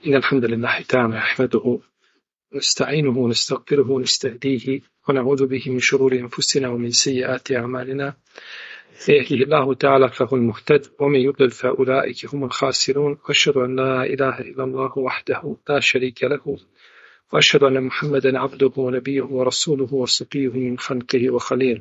إن الحمد لله تعالى نحمده نستعينه ونستغفره ونستهديه ونعوذ به من شرور أنفسنا ومن سيئات أعمالنا. يهده الله تعالى فهو المهتد ومن يضلل فأولئك هم الخاسرون. وأشهد أن لا إله إلا الله وحده لا شريك له وأشهد أن محمدا عبده ونبيه ورسوله وصفيه من خلقه وخليله.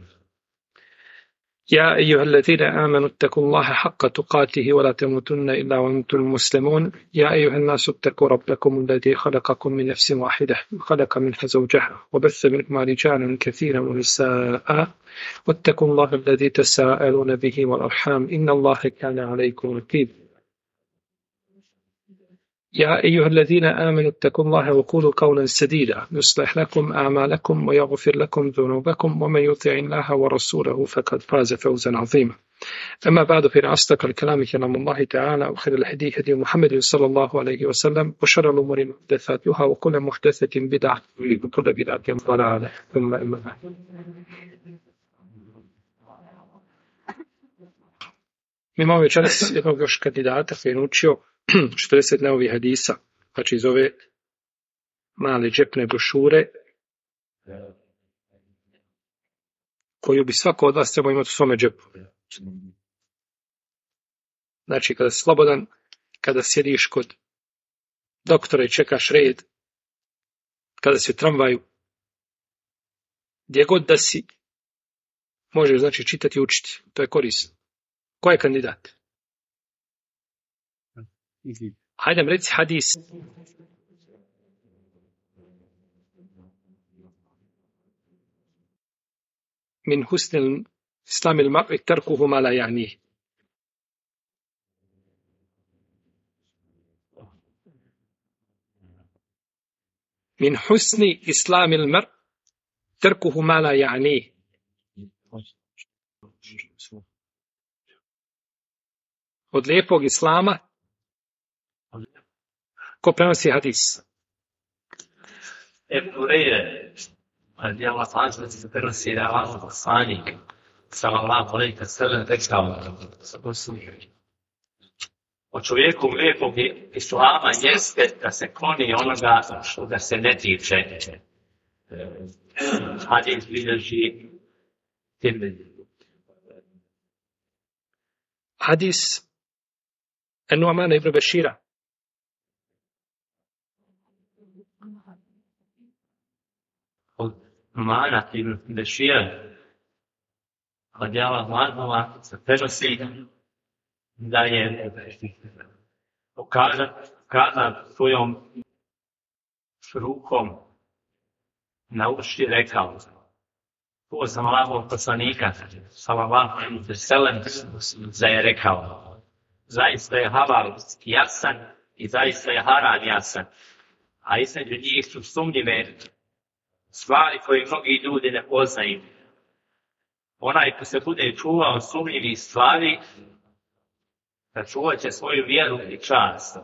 يا أيها الذين آمنوا اتقوا الله حق تقاته ولا تموتن إلا وأنتم مسلمون. يا أيها الناس اتقوا ربكم الذي خلقكم من نفس واحدة وخلق منها زوجها وبث منهما رجالا كثيرا ونساء واتقوا الله الذي تساءلون به والأرحام إن الله كان عليكم رقيبا. يا أيها الذين آمنوا اتقوا الله وقولوا قولا سديدا يصلح لكم أعمالكم ويغفر لكم ذنوبكم ومن يطع الله ورسوله فقد فاز فوزا عظيما. أما بعد فإن أصدق الكلام كلام الله تعالى وخير الهدي هدي محمد صلى الله عليه وسلم وشر الأمور محدثاتها وكل محدثة بدعة وكل بدعة ضلالة ثم أما بعد. Mi imamo večeras jednog još kandidata koji je naučio 40 neovih hadisa, znači iz ove male džepne brošure koju bi svako od vas trebao imati u svome džepu. Znači kada si slobodan, kada sjediš kod doktora i čekaš red, kada si u tramvaju, gdje god da si, možeš znači čitati i učiti. To je korisno. Ko je kandidat? Hajde mi reci hadis. Min husnil islamil mar'i tarkuhu ma la ya'nih. Min husni islamil mar' tarkuhu ma la ya'nih. Od lijepog islama ko prenosi hadis? Ibn Hureyre radijallahu anhu se prenosi da Allah poslanik sallallahu alejhi ve sellem rekao: o čovjeku lijepog islama jeste da se kloni onoga što ga se ne tiče. Hadis bilježi Tirmidhi. Hadis An-Nu'man ibn Bashira. Nu'mana ibn Bashira radijallahu anhu se prenosi da je kada svojom rukom na uši rekao: čuo sam Allahovog poslanika sallallahu alejhi ve sellem da je rekao: zaista je halal jasan i zaista je haram jasan, a između njih su sumnjive stvari koje mnogi ljudi ne poznaju. Onaj ko se bude čuvao sumnjivih stvari, sačuvat će svoju vjeru i čast.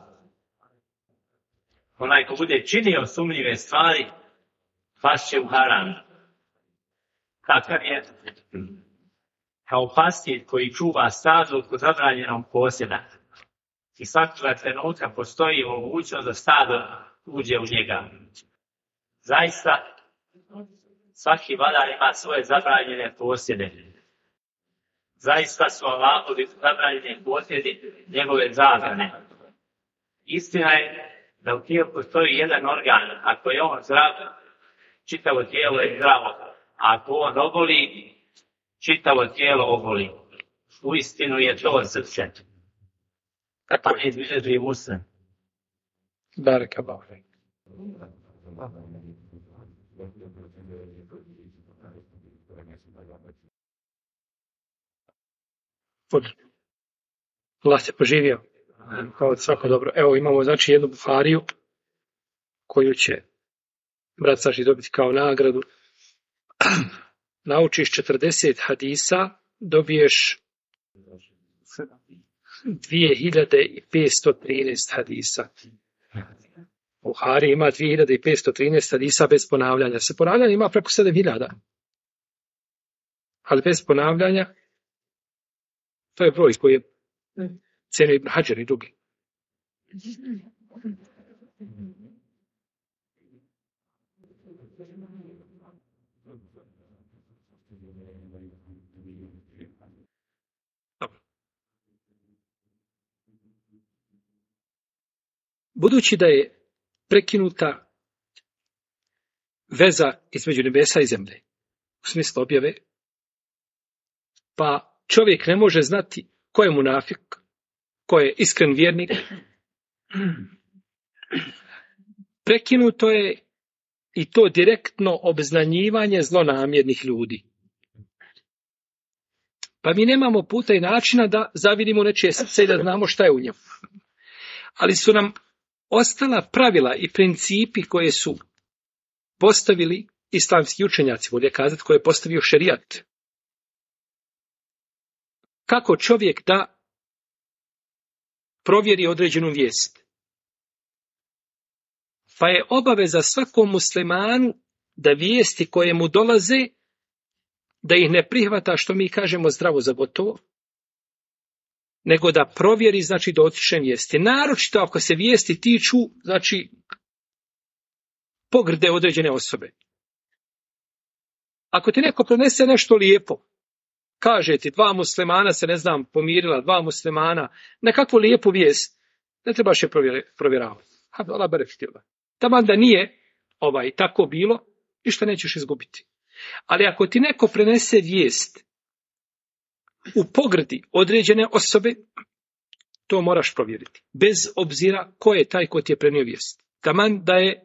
Onaj ko bude činio sumnjive stvari, pašće u haram. Kakav je kao pastir koji čuva stado kod zabranjenog posjeda i svakoga trenutka postoji mogućnost da stado uđe u njega. Zaista, svaki vladar ima svoje zabranjene posjede. Zaista su Allahovi zabranjeni posjedi njegove zabrane. Istina je da u tijelu postoji jedan organ, ako je on zdrav, čitavo tijelo je zdravo, a ako on oboli, čitavo tijelo oboli. Uistinu je to srce. Pa izbilježi Muslim. Baraka Allahu fik. Allah te poživio. Kao svako dobro. Evo imamo znači jednu Buhariju koju će brat Saši dobiti kao nagradu. Naučiš 40 hadisa, dobiješ 2513 hadisa. Buhari ima 2513 hadisa bez ponavljanja. Se ponavljanja ima preko 7000. Ali bez ponavljanja, to je broj koji je cijenio Ibn Hadžar i drugi. budući da je prekinuta veza između nebesa i zemlje, u smislu objave, pa čovjek ne može znati ko je munafik, ko je iskren vjernik. Prekinuto je i to direktno obznanjivanje zlonamjernih ljudi. Pa mi nemamo puta i načina da zavidimo nečije srce i da znamo šta je u njemu. Ali su nam ostala pravila i principi koje su postavili islamski učenjaci, bolje kazati, koje je postavio šerijat. Kako čovjek da provjeri određenu vijest. Pa je obaveza svakom muslimanu da vijesti koje mu dolaze, da ih ne prihvata, što mi kažemo, zdravo za gotovo, nego da provjeri, znači, dotične vijesti. Naročito ako se vijesti tiču, znači, pogrde određene osobe. Ako ti neko prenese nešto lijepo, kaže ti, 2 muslimana se, ne znam, pomirila, 2 muslimana, nekakvu lijepu vijest, ne trebaš je provjeravati. Allah berekatila. Taman da nije tako bilo, ništa nećeš izgubiti. Ali ako ti neko prenese vijest u pogrdi određene osobe, to moraš provjeriti. Bez obzira ko je taj ko ti je prenio vijest. Taman da je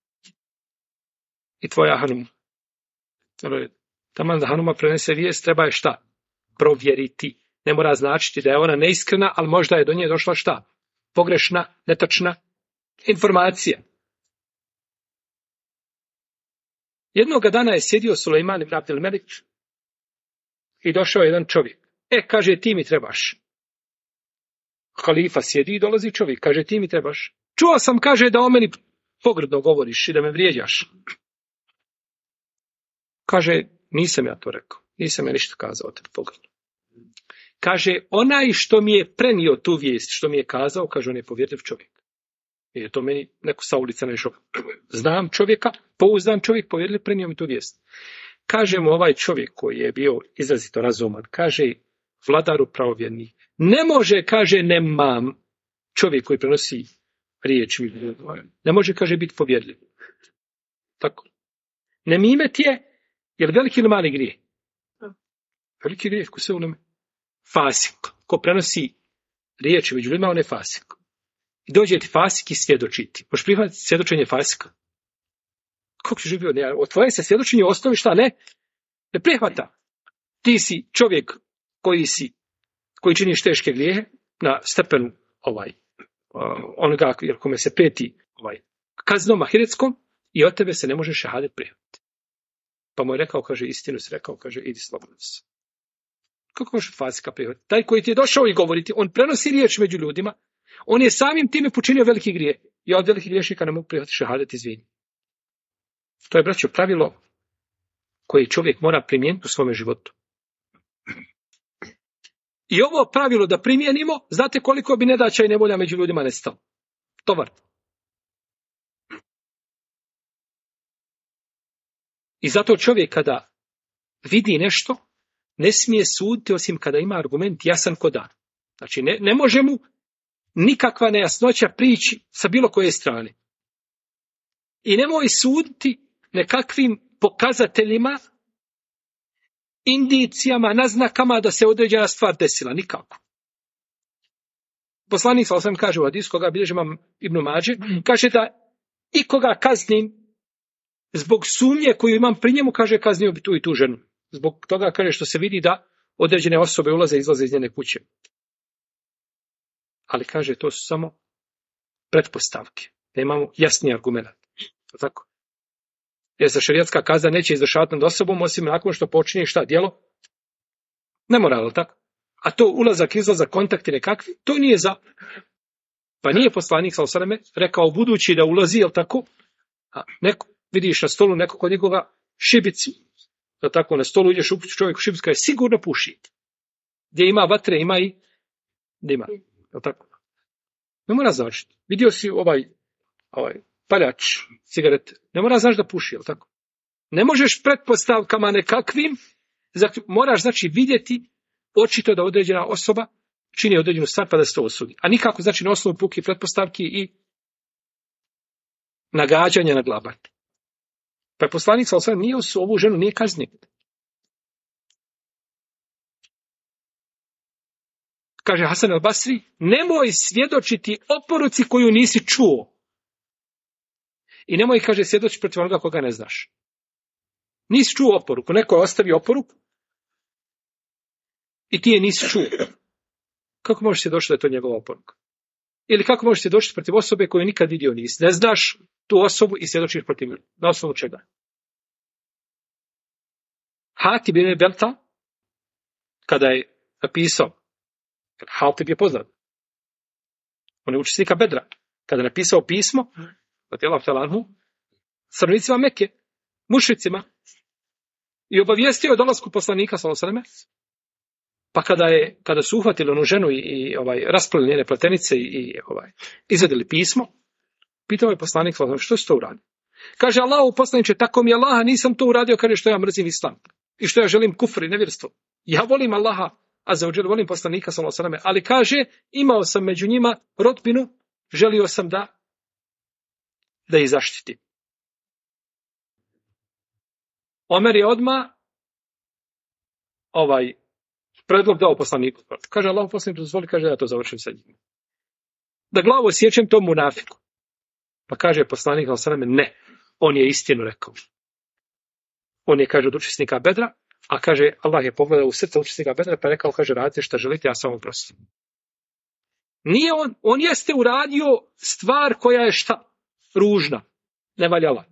i tvoja hanuma. Taman da hanuma prenese vijest, treba je šta? Provjeriti. Ne mora značiti da je ona neiskrena, ali možda je do nje došla šta? Pogrešna, netačna informacija. Jednoga dana je sjedio Sulejman ibn Abdel Melik i došao jedan čovjek. Kaže, ti mi trebaš. Halifa sjedi i dolazi čovjek. Kaže, ti mi trebaš. Čuo sam, kaže, da o meni pogrdno govoriš i da me vrijeđaš. Kaže, nisam ja to rekao. Nisam ja ništa kazao o tebi pogrdno. Kaže, onaj što mi je prenio tu vijest, što mi je kazao, kaže, on je povjerljiv čovjek. Jer je to meni neko sa ulica nešto. Znam čovjeka, pouzdan čovjek, povjerljiv, prenio mi tu vijest. Kaže mu ovaj čovjek koji je bio izrazito razuman, kaže vladaru pravovjerni, ne može, kaže, nemam, čovjek koji prenosi riječ, ne može, kaže, biti povjerljiv. Tako. Nemimet je li veliki ili mali grijeh? Veliki grijeh, ko se uneme? Fasik. Ko prenosi riječi među ljudima, on je fasik. I dođe ti fasik i svjedočiti. Možeš prihvatiti svjedočenje fasika? Kako ćeš bio? Od tvoje se svjedočenje osnovi šta? Ne prihvata. Ti si čovjek koji činiš teške grijehe na stepenu onoga kome se prijeti kaznom ahiretskom i od tebe se ne može šehadet prihvatiti. Pa mu je rekao, kaže, istinu si rekao, kaže, idi slobodno se. Kako možeš fasika prihvatiti? Taj koji ti je došao i govoriti, on prenosi riječ među ljudima, on je samim time počinio veliki grijeh. Ja od velikih griješnika ne mogu prihvatiti šehadet, izvini. To je, braćo, pravilo koje čovjek mora primijeniti u svome životu. I ovo pravilo da primijenimo, znate koliko bi nedaća i nevolja među ljudima nestalo. Tovar. I zato čovjek kada vidi nešto, ne smije suditi osim kada ima argument jasan ko dan. Znači ne može mu nikakva nejasnoća prići sa bilo koje strane. I nemoj suditi nekakvim pokazateljima, indicijama, naznakama da se određena stvar desila. Nikako. Poslanik sallallahu alejhi ve sellem kaže u hadisu koga bilježi imam Ibn Mađe, kaže da ikoga kaznim zbog sumnje koju imam pri njemu, kaže, kaznio bi tu i tu ženu. Zbog toga, kaže, što se vidi da određene osobe ulaze i izlaze iz njene kuće. Ali, kaže, to su samo pretpostavke. Nemamo jasni argument. Tako. Jer se šerijatska kazna neće izvršavati nad osobom, osim nakon što počinje šta, djelo? Nemoral, tako? A to ulazak, izlazak, kontakti nekakvi, to nije za... Pa nije poslanik sallallahu alejhi ve sellem rekao budući da ulazi, jel tako? A neko, vidiš na stolu nekog kod njegoga šibicu, da tako na stolu ideš upući čovjek u šibicu, je sigurno puši. Gdje ima vatre, ima i dima. Jel tako? Ne mora značiti. Vidio si ovaj paljač cigarete. Ne mora znaći da puši, jel tako? Ne možeš pretpostavkama nekakvim, moraš znači vidjeti očito da određena osoba čini određenu stvar pa da se to osudi. A nikako znači na osnovu puki pretpostavki i nagađanja na glabat. Pa je poslanik sallallahu alejhi ve sellem ovu ženu nije kaznio. Kaže Hasan al-Basri, nemoj svjedočiti o poruci koju nisi čuo. I nemoj, kaže, svjedočiti protiv onoga koga ne znaš. Nisi čuo oporuku, neko je ostavio oporuku i ti je nisi čuo. Kako možeš svjedočiti da je to njegova oporuka? Ili kako možeš svjedočiti protiv osobe koju nikad vidio nisi? Ne znaš tu osobu i svjedočiš protiv nje. Na osnovu čega? Hatib ibn Belta, kada je napisao, Hatib je poznat, on je učesnika Bedra, kada je napisao pismo, stanovnicima Mekke, mušricima, i obavijestio o dolasku poslanika sallallahu alejhi ve sellem. Pa kada su uhvatili onu ženu i raspleli njene pletenice i izvadili pismo, pitao je poslanik sallallahu alejhi ve sellem, što si to uradio? Kaže, Allahu poslaniče, tako mi Allaha, nisam to uradio, kaže, što ja mrzim islam i što ja želim kufr i nevjerstvo. Ja volim Allaha, azza wa dželle, volim poslanika sallallahu alejhi ve sellem, ali kaže, imao sam među njima rodbinu, želio sam da ih zaštiti. Omer je odmah predlog dao poslaniku. Kaže, Allah poslanik dozvoli, kaže, ja to završim sa njim. Da glavu osjećam tom munafiku. Pa kaže poslanik, ne, on je istinu rekao. On je, kaže, od učesnika Bedra, a kaže, Allah je pogledao u srce učesnika Bedra, pa je rekao, kaže, radite šta želite, ja samo prostim. Nije on jeste uradio stvar koja je šta? Ružna, nevaljala.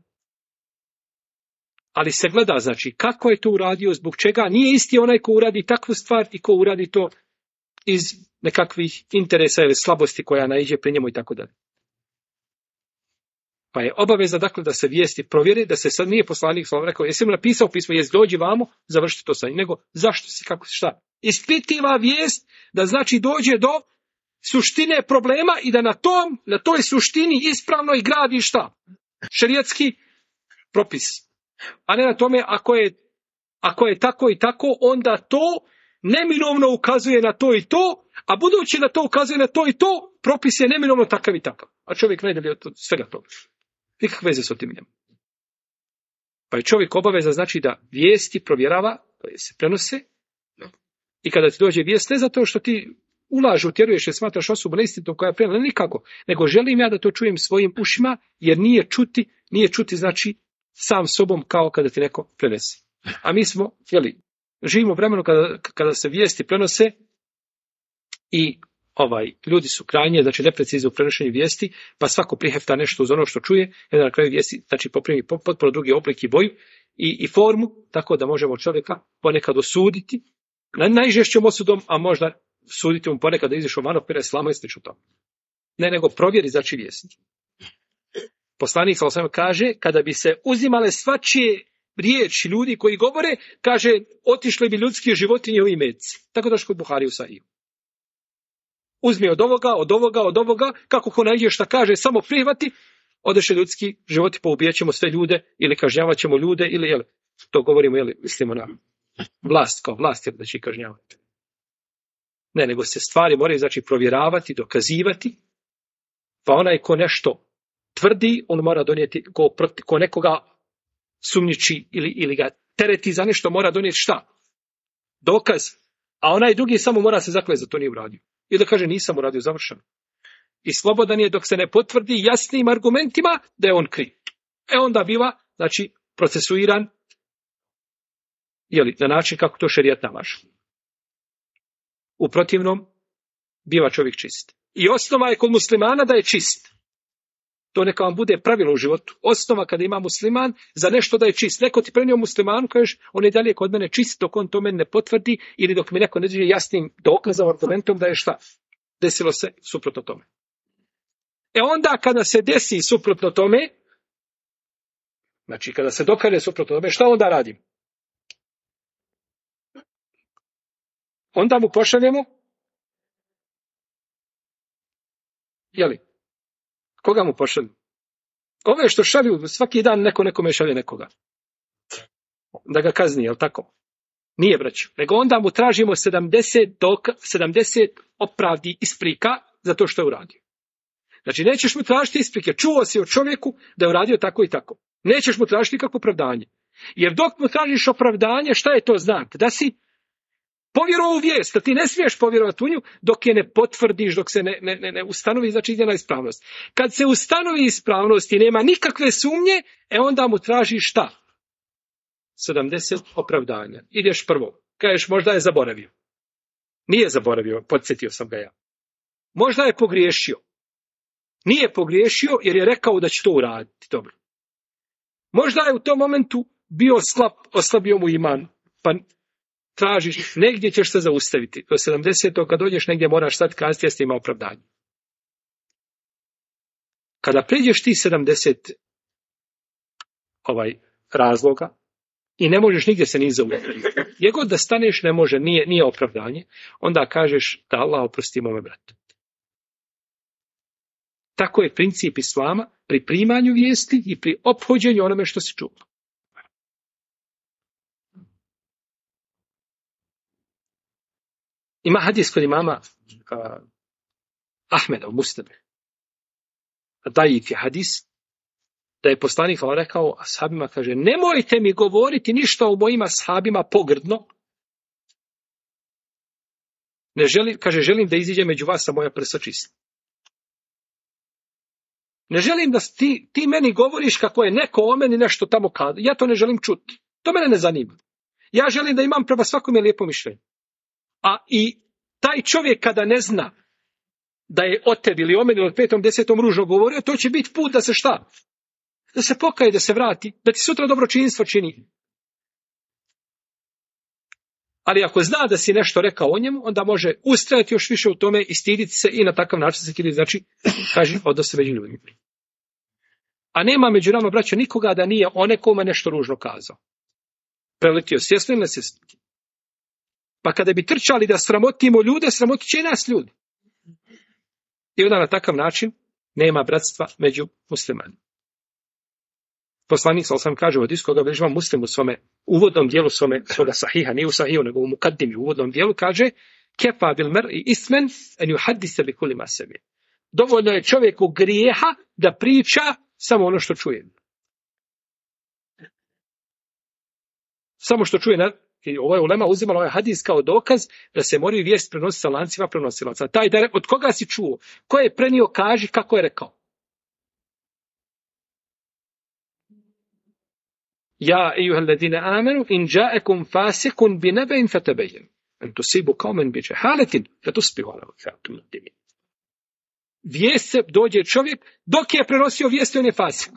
Ali se gleda, znači, kako je to uradio, zbog čega. Nije isti onaj ko uradi takvu stvar i ko uradi to iz nekakvih interesa ili slabosti koja naiđe pri njemu i tako dalje. Pa je obaveza, dakle, da se vijesti provjere, da se sad nije poslanik rekao, jesi mu napisao pismo, jes dođi vamo, završite to sa njim, nego zašto si, kako si, šta. Ispitiva vijest da, znači, dođe do suštine problema i da na toj suštini ispravno i gradi šta? Šerijatski propis. A ne na tome, ako je tako i tako, onda to neminovno ukazuje na to i to, a budući da to ukazuje na to i to, propis je neminovno takav i takav. A čovjek ne deli od svega toga. Nikakve veze s tim njemu. Pa je čovjek obaveza, znači, da vijesti provjerava, koje se prenose, i kada ti dođe vijest, ne zato što ti ulažu, utjeruješ i smatraš osobu neistinitom koja je prenela, nikako, nego želim ja da to čujem svojim ušima, jer nije čuti, znači, sam sobom kao kada ti neko prenese. A mi smo, živimo u vremenu kada se vijesti prenose i ljudi su krajnje, znači neprecizni u prenošenju vijesti, pa svako prihefta nešto uz ono što čuje, i na kraju vijesti, znači poprimi potpuno drugi oblik i boju i formu, tako da možemo čovjeka ponekad osuditi, najžešćom osudom, a možda suditi mu ponekad da izišao van okvira islama i slično to. Ne, nego provjeri, znači, vijesti. Poslanik sallallahu alejhi ve sellem kaže, kada bi se uzimale svačije riječi ljudi koji govore, kaže, otišli bi ljudski životi njihovi meci. Tako došlo kod Buhari u Sahiju. Uzmi od ovoga, kako ko nađe šta kaže, samo prihvati, odeše ljudski životi, poubijat ćemo sve ljude, ili kažnjavat ćemo ljude, ili, to govorimo, mislimo na vlast, kao vlast, da će ih kažnjavati. Ne, nego se stvari moraju, znači, provjeravati, dokazivati, pa onaj ko nešto tvrdi, on mora donijeti, ko nekoga sumnjiči ili ga tereti za nešto, mora donijeti šta? Dokaz. A onaj drugi samo mora se zakleti da to nije uradio. I da kaže, nisam uradio, završeno. I slobodan je dok se ne potvrdi jasnim argumentima da je on kriv. Onda biva, znači, procesuiran, na način kako to šerijat nalaže. U protivnom, biva čovjek čist. I osnova je kod muslimana da je čist. To neka vam bude pravilo u životu. Osnova kada ima musliman za nešto da je čist. Neko ti prenio muslimanu, kažeš, on je dalje kod mene čist dok on to meni ne potvrdi ili dok mi neko ne dođe jasnim dokazom, argumentom da je šta? Desilo se suprotno tome. Onda kada se desi suprotno tome, znači kada se dokaže suprotno tome, šta onda radim? Onda mu pošaljemo, koga mu pošalju? Ove što šalju, svaki dan nekome šalje nekoga. Da ga kazni, jel tako? Nije, braćo. Nego onda mu tražimo 70 opravdi isprika za to što je uradio. Znači, nećeš mu tražiti isprike. Čuo si o čovjeku da je uradio tako i tako. Nećeš mu tražiti nikakvo opravdanje. Jer dok mu tražiš opravdanje, šta je to znak? Da si povjerovao u vijest, da ti ne smiješ povjerovati u nju dok je ne potvrdiš, dok se ne ustanovi, znači njena ispravnost. Kad se ustanovi ispravnost i nema nikakve sumnje, onda mu tražiš šta? 70 opravdanja. Ideš prvo. Kažeš, možda je zaboravio. Nije zaboravio, podsjetio sam ga ja. Možda je pogriješio. Nije pogriješio jer je rekao da će to uraditi. Dobro. Možda je u tom momentu bio slab, oslabio mu iman, pa tražiš, negdje ćeš se zaustaviti. Do 70. kad dođeš negdje moraš sad kazati, jeste ima opravdanje. Kada pređeš ti 70 razloga i ne možeš nigdje se ni zaustaviti, gdje god da staneš ne može, nije opravdanje, onda kažeš da Allah oprosti mome bratu. Tako je princip islama pri primanju vijesti i pri ophođenju onome što se čuva. Ima hadis kod imama Ahmeda u Musnadu. Daif je hadis da je poslanik rekao ashabima, kaže, nemojte mi govoriti ništa o mojim ashabima pogrdno. Ne želim, kaže, želim da iziđe među vas sa moja prsa čista. Ne želim da ti meni govoriš kako je neko o meni nešto tamo kada. Ja to ne želim čuti. To mene ne zanima. Ja želim da imam prema svakome lijepo mišljenje. A i taj čovjek kada ne zna da je o tebi ili o meni ili 5. 10. ružno govorio, to će biti put da se šta? Da se pokaje, da se vrati, da ti sutra dobročinstvo čini. Ali ako zna da si nešto rekao o njemu, onda može ustrajati još više u tome i stiditi se i na takav način se stiditi. Znači, kaže, odnos se među ljudima. A nema među nama, braćo, nikoga da nije o nekome nešto ružno kazao. Preletio svjesno ili nesvjesno. Pa kada bi trčali da sramotimo ljude, sramotit će i nas ljudi. I onda na takav način nema bratstva među muslimanima. Poslanik sam kaže u hadisu koga bilježi Muslim u svome uvodnom dijelu svoga sahiha, nije u sahihu, nego u mukaddimi, u uvodnom dijelu, kaže kefa bil mer'i ismen an yuhaddisa bi kulli ma sami. Dovoljno je čovjeku grijeha da priča samo ono što čuje. Samo što čuje. Ovaj ulema uzimala ovaj hadis kao dokaz da se moraju vijest prenositi sa lancima prenosilaca. Taj da od koga si čuo? Ko je prenio, kaži kako je rekao. Ja ejuhalladine amenu in ja'akum fasikun bi nabein fatabayyan an tusibu qauman bi jahalatin fatusbihu ala fatum nadimin. Vijest se dođe čovjek dok je prenosio vijest, on je fasik.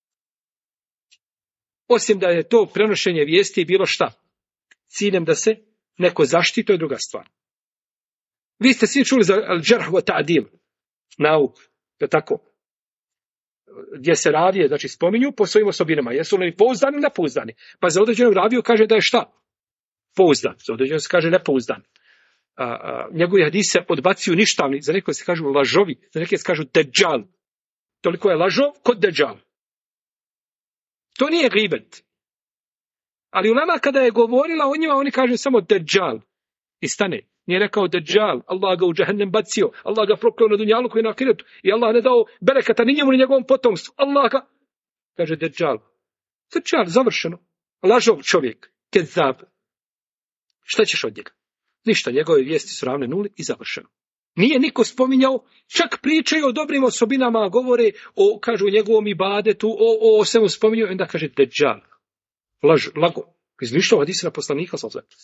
Osim da je to prenošenje vijesti bilo šta? Ciljem da se neko zaštiti, to je druga stvar. Vi ste svi čuli za al-džarh wa ta'dil, nauk, da tako, gdje se ravije, znači spominju po svojim osobinama, jesu li pouzdani ili nepouzdani. Pa za određenog raviju kaže da je šta? Pouzdan, za određenog se kaže nepouzdan. Njegovi hadise odbacuju ništavni, za neko se kažu lažovi, za neke se kažu deđal. Toliko je lažov kod deđal. To nije gibet. Ali ulema kada je govorila o njima, oni kažu samo deđal. I stane. Nije rekao deđal, Allah ga u džahennem bacio, Allah ga prokleo na dunjaluku i na ahiretu i Allah ne dao berekata ni njemu ni njegovom potomstvu. Allah ga, kaže deđal. Deđal, završeno. Lažov čovjek, kezab. Šta ćeš od njega? Ništa, njegove vijesti su ravne nuli i završeno. Nije niko spominjao, čak pričaju o dobrim osobinama, govore o, kažu, njegovom ibadetu, o svemu spominjaju, onda kaže deđal. Lago. Izmišljao hadise na poslanika,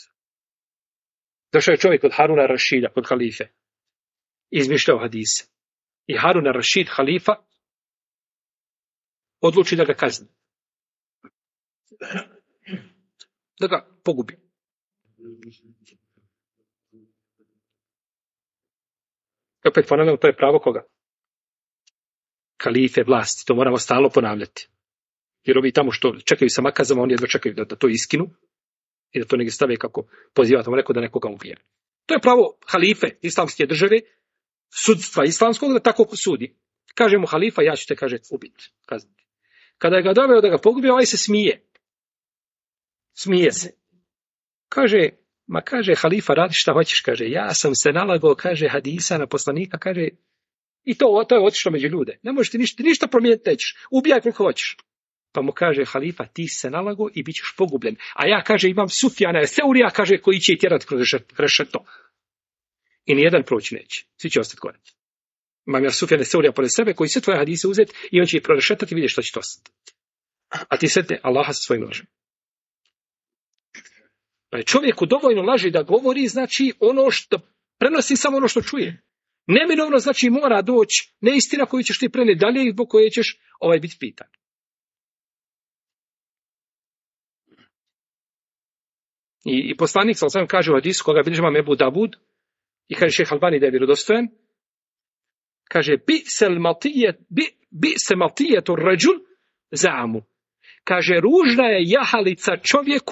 došao je čovjek od Haruna Rašida, kod halife. Izmišljao hadise. I Haruna Rašid, halifa, odluči da ga kazni. Da ga pogubi. Opet ponavljamo, to je pravo koga? Halife, vlasti. To moramo stalno ponavljati. Jer ovi tamo što čekaju sa makazama, oni jedva čekaju da to iskinu i da to negdje stave kako poziva tamo neko da nekoga ubije. To je pravo halife islamske države, sudstva islamskog, da tako sudi. Kaže mu halifa, ja ću te, kaže, ubiti, kazniti. Kada je ga doveo da ga pogubi, ovaj se smije. Smije se. Kaže, halifa, radi šta hoćeš, kaže, ja sam se nalagao, kaže, hadisa na poslanika, kaže, I to je otišlo među ljude. Ne možeš ti ništa promijeniti, nećeš. Ubijaj koliko hoćeš. Pa mu kaže halifa, ti se nalago i bit ćeš pogubljen. A ja, kaže, imam Sufjana Seurija, kaže, koji će i tjerati kroz rešeto. I nijedan proći neće. Svi će ostati gore. Imam ja Sufjana Seurija pored sebe, koji sve tvoje hadise uzeti i on će ih prorešetati i vidjeti što će to ostati. A ti sretne Allaha sa svojim lažem. Pa je čovjeku dovoljno laži da govori, znači ono što prenosi samo ono što čuje. Neminovno znači mora doći neistina koju ćeš ti prenijeti dalje i zbog koje ćeš biti pitan. I poslanik sam kaže u hadisu koga bilježi imam Ebu Davud i kaže šejh Albani da je vjerodostojan, kaže bi se matijetu rajul zamu. Kaže ružna je jahalica čovjeku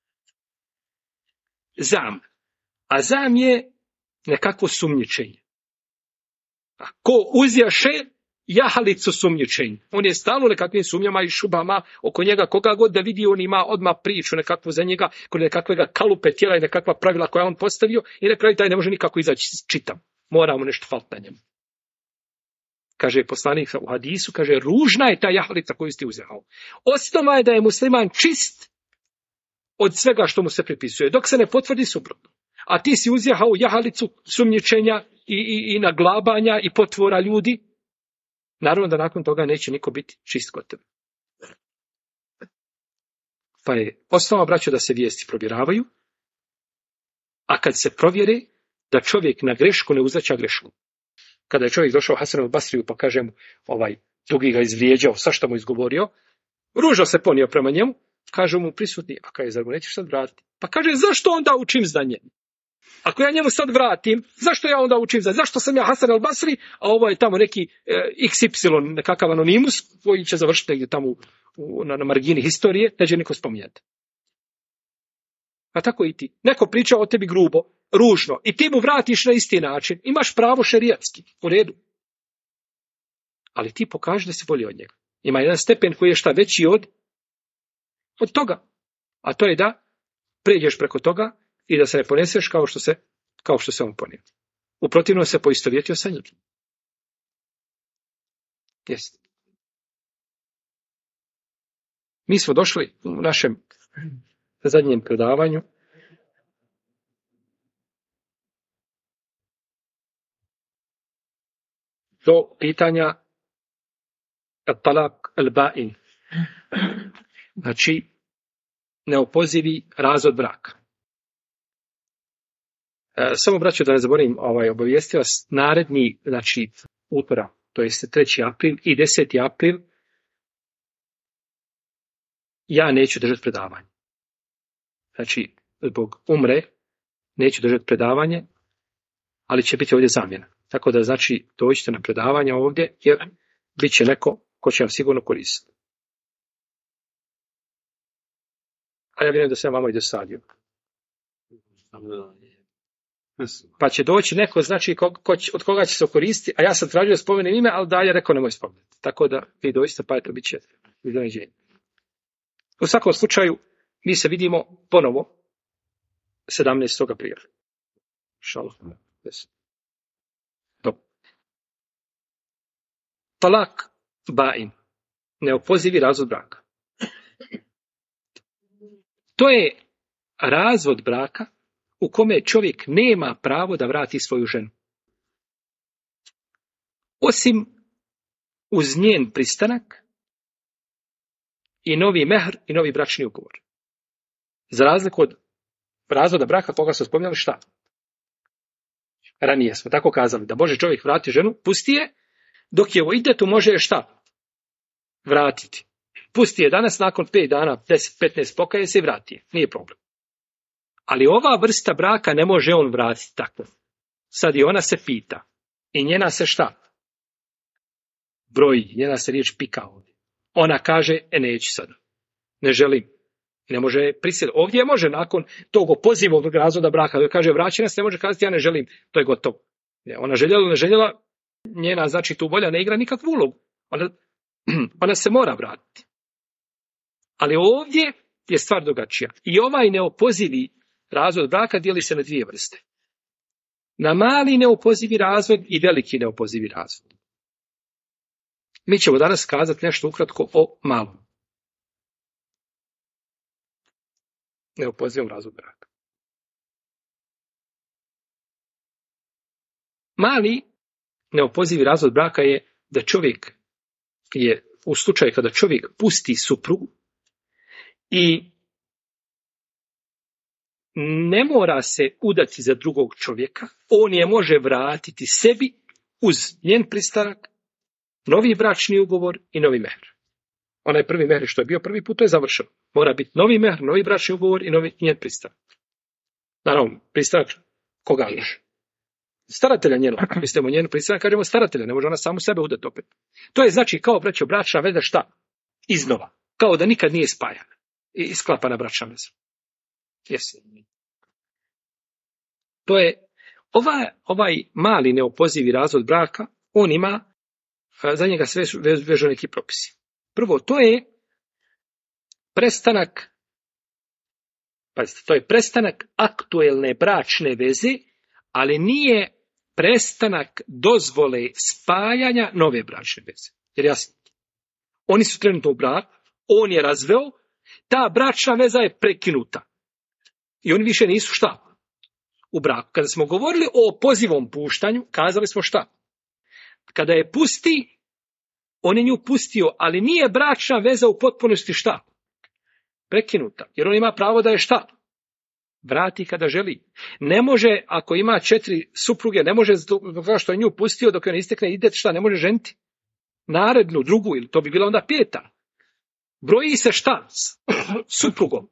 zam. A zam je nekakvo sumnjičenje. A ko uzjaše jahalicu sumnjičenje. On je stalno nekakvim sumnjama i šubama oko njega, koga god da vidi, on ima odmah priču nekakvu za njega, kod nekakvega kalupe tijela i nekakva pravila koja on postavio i na kraju taj ne može nikako izaći čitam. Moramo nešto faliti na njemu. Kaže poslanik u hadisu, kaže ružna je ta jahalica koju ste uzeo. Osnova je da je musliman čist od svega što mu se pripisuje, dok se ne potvrdi suprotno. A ti si uzjahao jahalicu sumnjičenja i naglabanja i potvora ljudi, naravno da nakon toga neće niko biti čist kod tebe. Pa je osnova, braćo, da se vijesti provjeravaju, a kad se provjere, da čovjek na grešku ne uzvraća grešku. Kada je čovjek došao Hasanu al-Basriju, pa kaže mu, drugi ga izvrijeđao, što mu izgovorio, ružno se ponio prema njemu, kažu mu prisutni, a kaže, zar mu nećeš sad vratiti? Pa kaže, zašto onda učim znanje? Ako ja njemu sad vratim, zašto ja onda učim znanje? Zašto sam ja Hasan al-Basri, a ovo je tamo neki XY, nekakav anonimus, koji će završiti negdje tamo na margini historije, neće niko spominjati. A tako i ti. Neko priča o tebi grubo, ružno, i ti mu vratiš na isti način. Imaš pravo šerijatski, u redu. Ali ti pokaži da si bolji od njega. Ima jedan stepen koji je šta veći od toga. A to je da pređeš preko toga i da se ne poneseš kao što se on ponio. U protivnom se poistovjetio sa njim. Jeste. Mi smo došli u našem zadnjem predavanju do pitanja talak al-ba'in. Znači, neopozivi razvod braka. Samo, braćo, da ne zaboravim, obavijesti vas naredni, znači, utorak, to jest 3. april i 10. april, ja neću držati predavanje. Znači, zbog umre, neću držati predavanje, ali će biti ovdje zamjena. Tako da, znači, dođite na predavanje ovdje, jer bit će neko ko će vam sigurno koristiti. A ja vjerujem da sam vama i dosadio. Pa će doći neko, znači, od koga će se koristiti, a ja sam tražio da spomenem ime, ali dalje rekao nemoj spomenuti. Tako da vi doista, pa eto, bit će iznenađenje. U svakom slučaju, mi se vidimo ponovo 17. aprila. Šalo. Talak ba'in. Neopozivi razvod braka. To je razvod braka u kome čovjek nema pravo da vrati svoju ženu. Osim uz njen pristanak i novi mehr i novi bračni ugovor. Za razliku od razvoda braka koga smo spominjali šta? Ranije smo tako kazali da može čovjek vratiti ženu, pusti je, dok je u idetu može šta? Vratiti. Pusti je danas, nakon 5 dana, 10-15 pokaje se i vrati je. Nije problem. Ali ova vrsta braka ne može on vratiti tako. Sad i ona se pita. I njena se šta? Broji. Njena se riječ pika ovdje. Ona kaže, neću sad. Ne želim. Ne može prisiliti. Ovdje može nakon tog opozivog razvoda braka. Da kaže, vraćena se, ne može kazati, ja ne želim. To je gotovo. Ona željela, ne željela. Njena, znači, tu volja ne igra nikakvu ulogu. Ona se mora vratiti. Ali ovdje je stvar drugačija. I ovaj neopozivi razvod braka dijeli se na 2 vrste. na mali neopozivi razvod i veliki neopozivi razvod. Mi ćemo danas kazati nešto ukratko o malom neopozivom razvodu braka. Mali neopozivi razvod braka je da čovjek je u slučaju kada čovjek pusti suprugu i ne mora se udati za drugog čovjeka, on je može vratiti sebi uz njen pristanak, novi bračni ugovor i novi mehr. Onaj prvi mehr što je bio prvi put, to je završeno. Mora biti novi mehr, novi bračni ugovor i novi njen pristanak. Naravno, pristanak koga liš? Staratelja njenog. Mislimo njen pristanak, kažemo staratelja, ne može ona samu sebe udati opet. To je znači kao braćo bračna veza šta? Iznova. Kao da nikad nije spajana i sklapana bračna veza. Jesi. To je ovaj mali neopozivi razvod braka, on ima, za njega sve vežu neki propisi. Prvo, to je prestanak, pazite, to je prestanak aktuelne bračne veze, ali nije prestanak dozvole spajanja nove bračne veze. Jer jasno, oni su trenutno u braku, on je razveo, ta bračna veza je prekinuta. I oni više nisu šta? U braku. Kada smo govorili o pozivom puštanju, kazali smo šta? Kada je pusti, on je nju pustio, ali nije bračna veza u potpunosti šta? Prekinuta. Jer on ima pravo da je šta? Vrati kada želi. Ne može, ako ima 4 supruge, ne može zbog toga što je nju pustio dok je ne istekne ide šta? Ne može ženiti narednu, drugu, ili to bi bila onda 5. Broji se šta? Suprugom.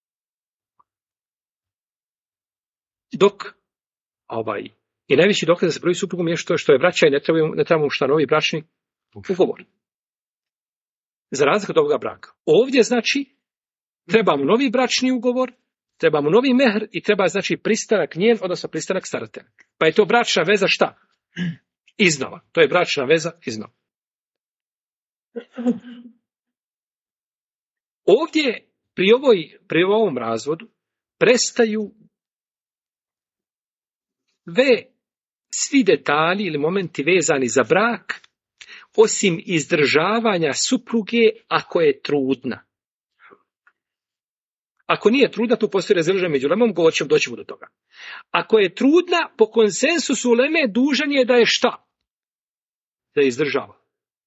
Dok, i najveći dokaz da se broji suprugom je što je vraća i ne trebamo šta novi bračni ugovor. Za razliku od ovoga braka. Ovdje znači trebamo novi bračni ugovor, trebamo novi mehr i treba znači pristanak njen, odnosno pristanak staratelja. Pa je to bračna veza šta? Iznova. To je bračna veza iznova. Ovdje pri ovom razvodu prestaju svi detalji ili momenti vezani za brak, osim izdržavanja supruge ako je trudna. Ako nije trudna, tu postoji razilaženje među ulemom, doćemo do toga. Ako je trudna, po konsensusu uleme dužan je da je šta? Da je izdržava.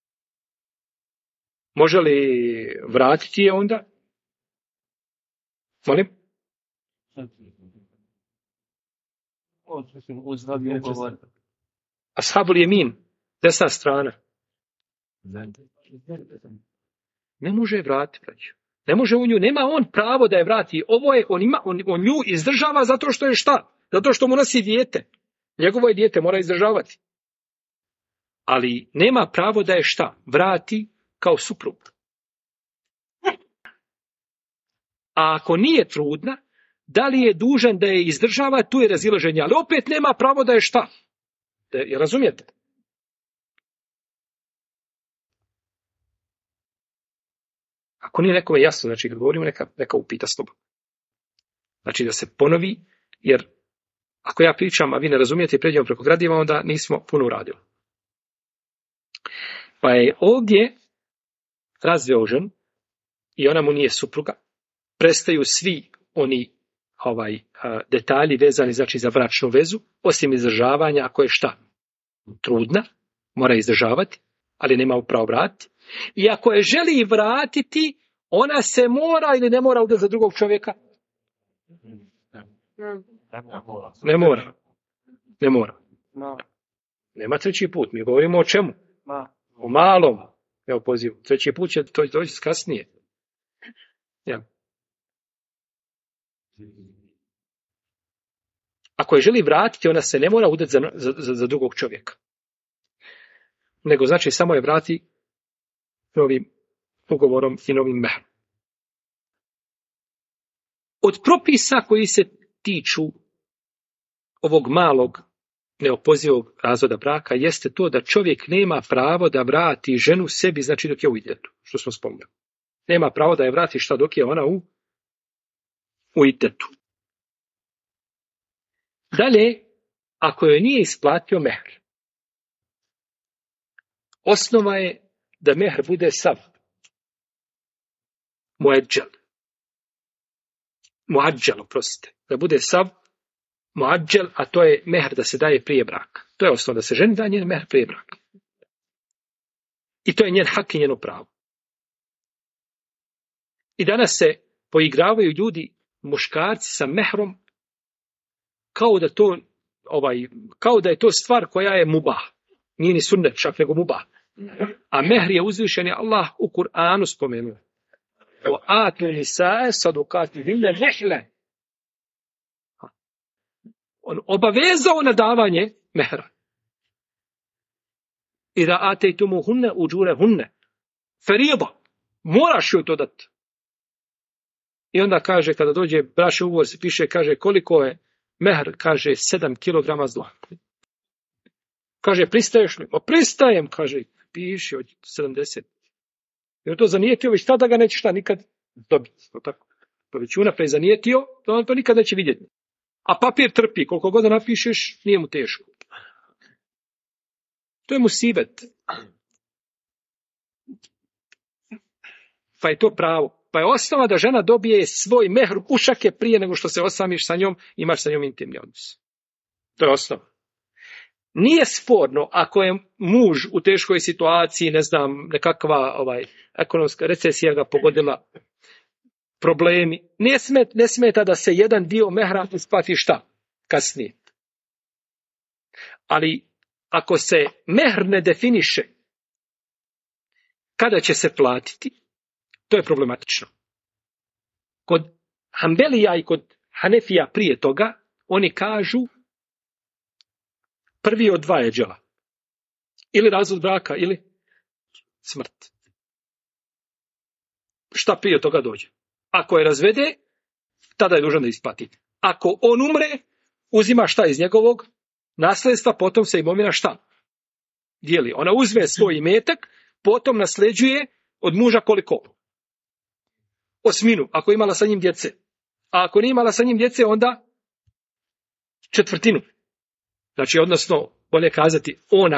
Može li vratiti je onda? Molim? Ashabul jemin, desna strana. Ne može je vratiti, braćo. Ne može u nju, nema on pravo da je vrati. Ovo je, on nju izdržava zato što je šta? Zato što mu nosi dijete. Njegovo je dijete, mora izdržavati. Ali nema pravo da je šta? Vrati kao suprug. A ako nije trudna, da li je dužan da je izdržava, tu je razilaženje. Ali opet nema pravo da je šta? Razumijete? Ako nije nekome jasno, znači kad govorimo neka upita slobodno. Znači da se ponovi, jer ako ja pričam, a vi ne razumijete i pređemo preko gradiva, onda nismo puno uradili. Pa je ovdje razveo ženu i ona mu nije supruga. Prestaju svi oni detalji vezani znači za bračnu vezu, osim izdržavanja ako je šta? Trudna, mora izdržavati, ali nema pravo vratiti. I ako je želi vratiti, ona se mora ili ne mora udati za drugog čovjeka? Ne mora. Ne mora. Nema treći put. Mi govorimo o čemu? O malom. Evo pozivu. Treći put će to doći kasnije. Ja. Ako je želi vratiti, ona se ne mora udati za drugog čovjeka. Nego znači samo je vrati novim ugovorom i novim mehrom. Od propisa koji se tiču ovog malog neopozivog razvoda braka jeste to da čovjek nema pravo da vrati ženu sebi, znači dok je u iddetu, što smo spomenuli. Nema pravo da je vrati šta dok je ona u iddetu. Dalje, ako joj nije isplatio mehr. Osnova je da mehr bude sav. Muadžel, oprostite. Da bude sav muadžel, a to je mehr da se daje prije braka. To je osnova da se ženi daje njen mehr prije braka. I to je njen hak i njeno pravo. I danas se poigravaju ljudi, muškarci sa mehrom, kao da je to stvar koja je mubah. Nije ni sunnet čak, nego mubah. A mehr je uzvišen, Allah u Kur'anu spomenuo. O atu nisae sadukatihinne nehle. On obavezao na davanje mehra. I da atejtumuhunne uđurehunne. Ferida. Moraš joj to dati. I onda kaže, kada dođe bračni ugovor, se piše, kaže, koliko je mehr, kaže, 7 kilograma zlata. Kaže, pristaješ li? O, pristajem, kaže, piši od 70. Jer to zanijetio, već tada ga neće nikad dobiti. Tako. Pa već unaprijed zanijetio, on to nikad neće vidjeti. A papir trpi, koliko god da napišeš, nije mu teško. To je musibet. Pa je to pravo. Pa je osnova da žena dobije svoj mehr u šake prije nego što se osamiš sa njom, imaš sa njom intimni odnos. To je osnova. Nije sporno ako je muž u teškoj situaciji, ne znam, nekakva ekonomska recesija ga pogodila, problemi. Ne smeta da se jedan dio mehra isplati šta? Kasnije. Ali ako se mehr ne definiše kada će se platiti, to je problematično. Kod Hanbelija i kod Hanefija prije toga, oni kažu prvi od dva eđela. Ili razvod braka, ili smrt. Šta prije toga dođe? Ako je razvede, tada je dužan da isplati. Ako on umre, uzima šta iz njegovog nasljedstva, potom se imovina šta? Dijeli. Ona uzme svoj imetak, potom nasljeđuje od muža koliko? 8, ako je imala sa njim djece. A ako nije imala sa njim djece, onda 1/4. Znači, odnosno, bolje kazati, on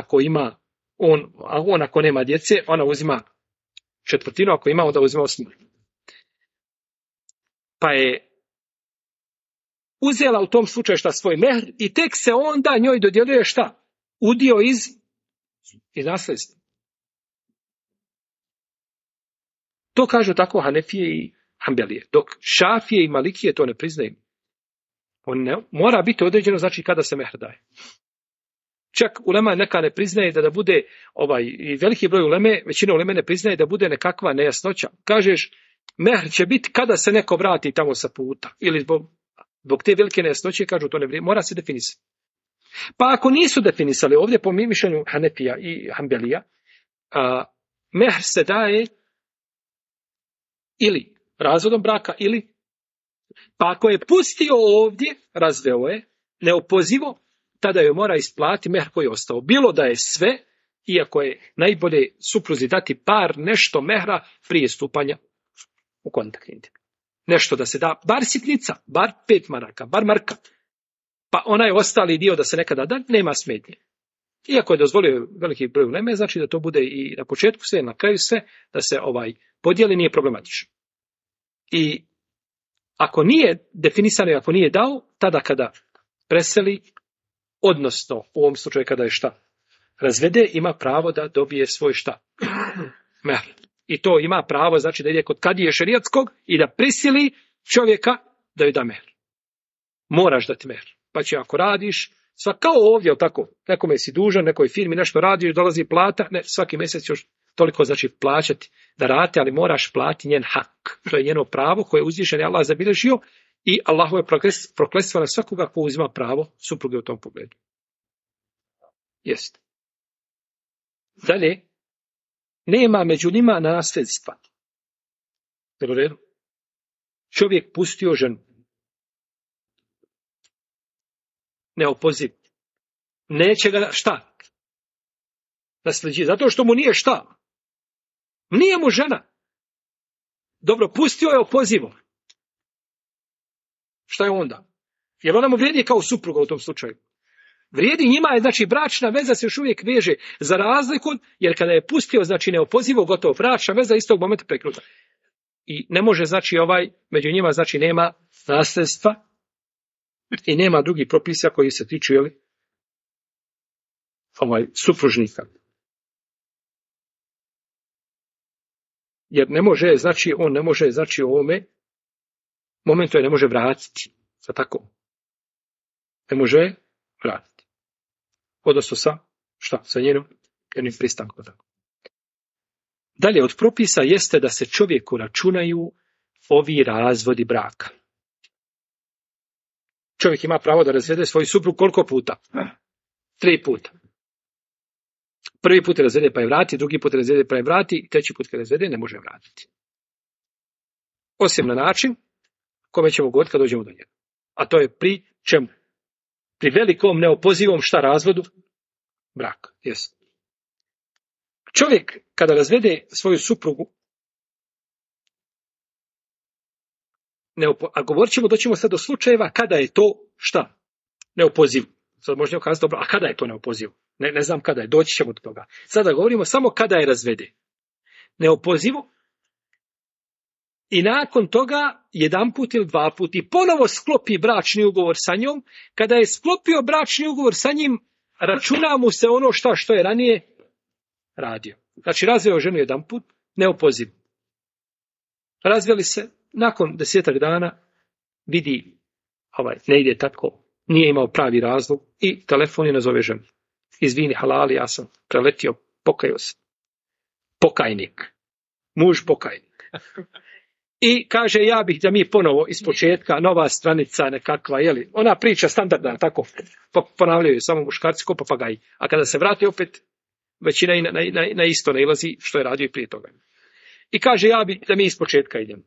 ako nema djece, ona uzima 1/4, ako ima, onda uzima 8. Pa je uzela u tom slučaju šta svoj mehr i tek se onda njoj dodjeljuje šta? Udio iz nasljedstva. To kažu tako Hanefije i Hanbelije, dok Šafije i Malikije to ne priznaju. Mora biti određeno, znači kada se mehr daje. Čak ulema neka ne priznaje da bude, i veliki broj uleme, većina uleme ne priznaje da bude nekakva nejasnoća. Kažeš, mehr će biti kada se neko vrati tamo sa puta. Ili zbog te velike nejasnoće, kažu to ne vrijedi, mora se definisati. Pa ako nisu definisali, ovdje po mišljenju Hanefija i Hanbelija, mehr se daje ili razvodom braka, ili pa ako je pustio ovdje, razveo je, neopozivo, tada joj mora isplati mehr koji je ostao. Bilo da je sve, iako je najbolje supruzi dati par nešto mehra prije stupanja u kontakt. Nešto da se da, bar sitnica, bar 5 maraka, bar marka. Pa onaj ostali dio da se nekada da, nema smetnje. Iako je dozvolio veliki broj uleme, znači da to bude i na početku sve, na kraju sve, da se podijeli, nije problematično. I ako nije definisano i ako nije dao, tada kada preseli, odnosno u ovom slučaju kada je šta razvede, ima pravo da dobije svoj šta? Mehr. I to ima pravo, znači da ide kod kadije šerijatskog i da prisili čovjeka da joj da mehr. Moraš dati mehr. Pa će ako radiš, kao ovdje, tako, nekome si dužan, nekoj firmi nešto radiš, dolazi plata, ne, svaki mjesec još toliko znači plaćati da rate, ali moraš platiti njen hak. To je njeno pravo koje je uzvišen i Allah zabilježio i Allahu je prokletstvo na svakoga ko uzima pravo supruge u tom pogledu. Jeste. Dalje, nema među njima nasljedstva. Jel u redu? Čovjek pustio ženu. Neopoziv. Neće ga šta? Nasljeđi. Zato što mu nije šta? Nije mu žena. Dobro, pustio je opozivom. Šta je onda? Jer ona mu vrijedi kao supruga u tom slučaju. Vrijedi, njima je, znači, bračna veza se još uvijek veže za razliku, jer kada je pustio, znači, neopozivo, gotovo, bračna veza istog momenta preknuta. I ne može, znači, među njima, znači, nema nasljedstva i nema drugih propisa koji se tiču, jeli, supružnika. Jer ne može, znači, on ne može, znači, u ovome momentu je ne može vratiti. Sa tako. Ne može vratiti. Odnosno sa, šta? Sa njenom pristankom. Dalje, od propisa jeste da se čovjeku računaju ovi razvodi braka. Čovjek ima pravo da razvede svoju suprugu koliko puta? 3 puta. Prvi put je razvede pa je vrati, drugi put je razvede pa je vrati, treći put kad razvede ne može vratiti. Osim na način kome ćemo govoriti kad dođemo do njega. A to je pri čemu? Pri velikom neopozivom šta razvodu? Braka. Yes. Čovjek kada razvede svoju suprugu, a govorit ćemo, doćemo sad do slučajeva kada je to šta? Neopoziv. Sad možemo kazati, dobro, a kada je to neopoziv? Ne znam kada je, doći ćemo do toga. Sada govorimo samo kada je razvede. Neopozivo. I nakon toga, 1 put ili 2 put, i ponovo sklopi bračni ugovor sa njom. Kada je sklopio bračni ugovor sa njim, računa mu se ono što je ranije radio. Znači, razveo ženu 1 put, neopoziv. Razveli se, nakon 10 dana, vidi, ne ide tako, nije imao pravi razlog i telefon je nazove ženu. Izvini, halali, ja sam preletio, pokajao se. Pokajnik. Muž pokajnik. I kaže, ja bih da mi ponovo iz početka, nova stranica nekakva, jeli, ona priča standardna, tako, ponavljaju samo muškarci ko papagaji. A kada se vrati opet, većina na isto nailazi što je radio i prije toga. I kaže, ja bih da mi iz početka idemo.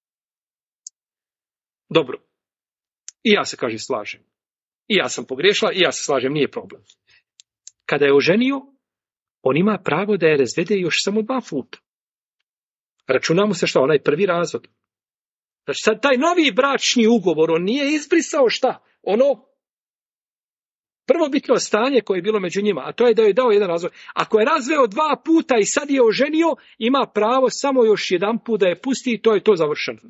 Dobro. I ja se, kaže, slažem. I ja sam pogriješila, i ja se slažem, nije problem. Kada je oženio, on ima pravo da je razvede još samo 2 puta. Računamo se što, onaj prvi razvod. Znači sad taj novi bračni ugovor, on nije izbrisao šta? Ono prvobitno stanje koje je bilo među njima, a to je da je dao 1 razvod. Ako je razveo 2 puta i sad je oženio, ima pravo samo još 1 put da je pusti i to je to završeno.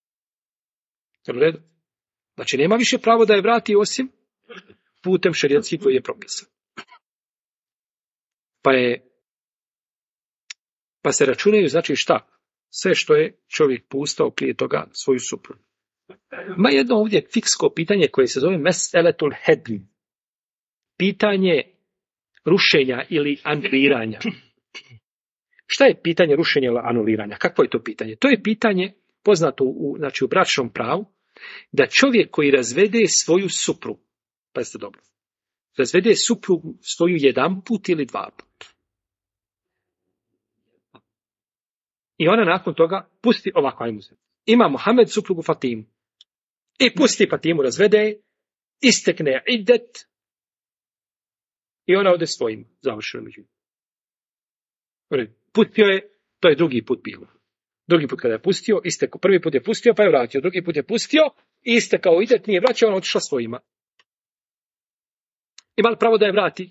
Znači nema više pravo da je vrati osim putem šerijatski koji je propisan. Pa se računaju, znači šta? Sve što je čovjek pustao prije toga svoju suprugu. Ima jedno ovdje fiksko pitanje koje se zove meseletul hedm. Pitanje rušenja ili anuliranja. Šta je pitanje rušenja ili anuliranja? Kakvo je to pitanje? To je pitanje poznato u bračnom pravu, da čovjek koji razvede svoju suprugu, pazite dobro, razvede suprugu svoju 1 put ili 2 put. I ona nakon toga pusti ovako, ajmo se. Ima Mohamed suprugu Fatimu. I pusti Fatimu, razvede, istekne idet i ona ode svojim, završeno među. Pustio je, to je drugi put bilo. Drugi put kada je pustio, istekao. Prvi put je pustio, pa je vratio. Drugi put je pustio, istekao idet, nije vraćao, ona otišla svojima. Ima li pravo da je vrati?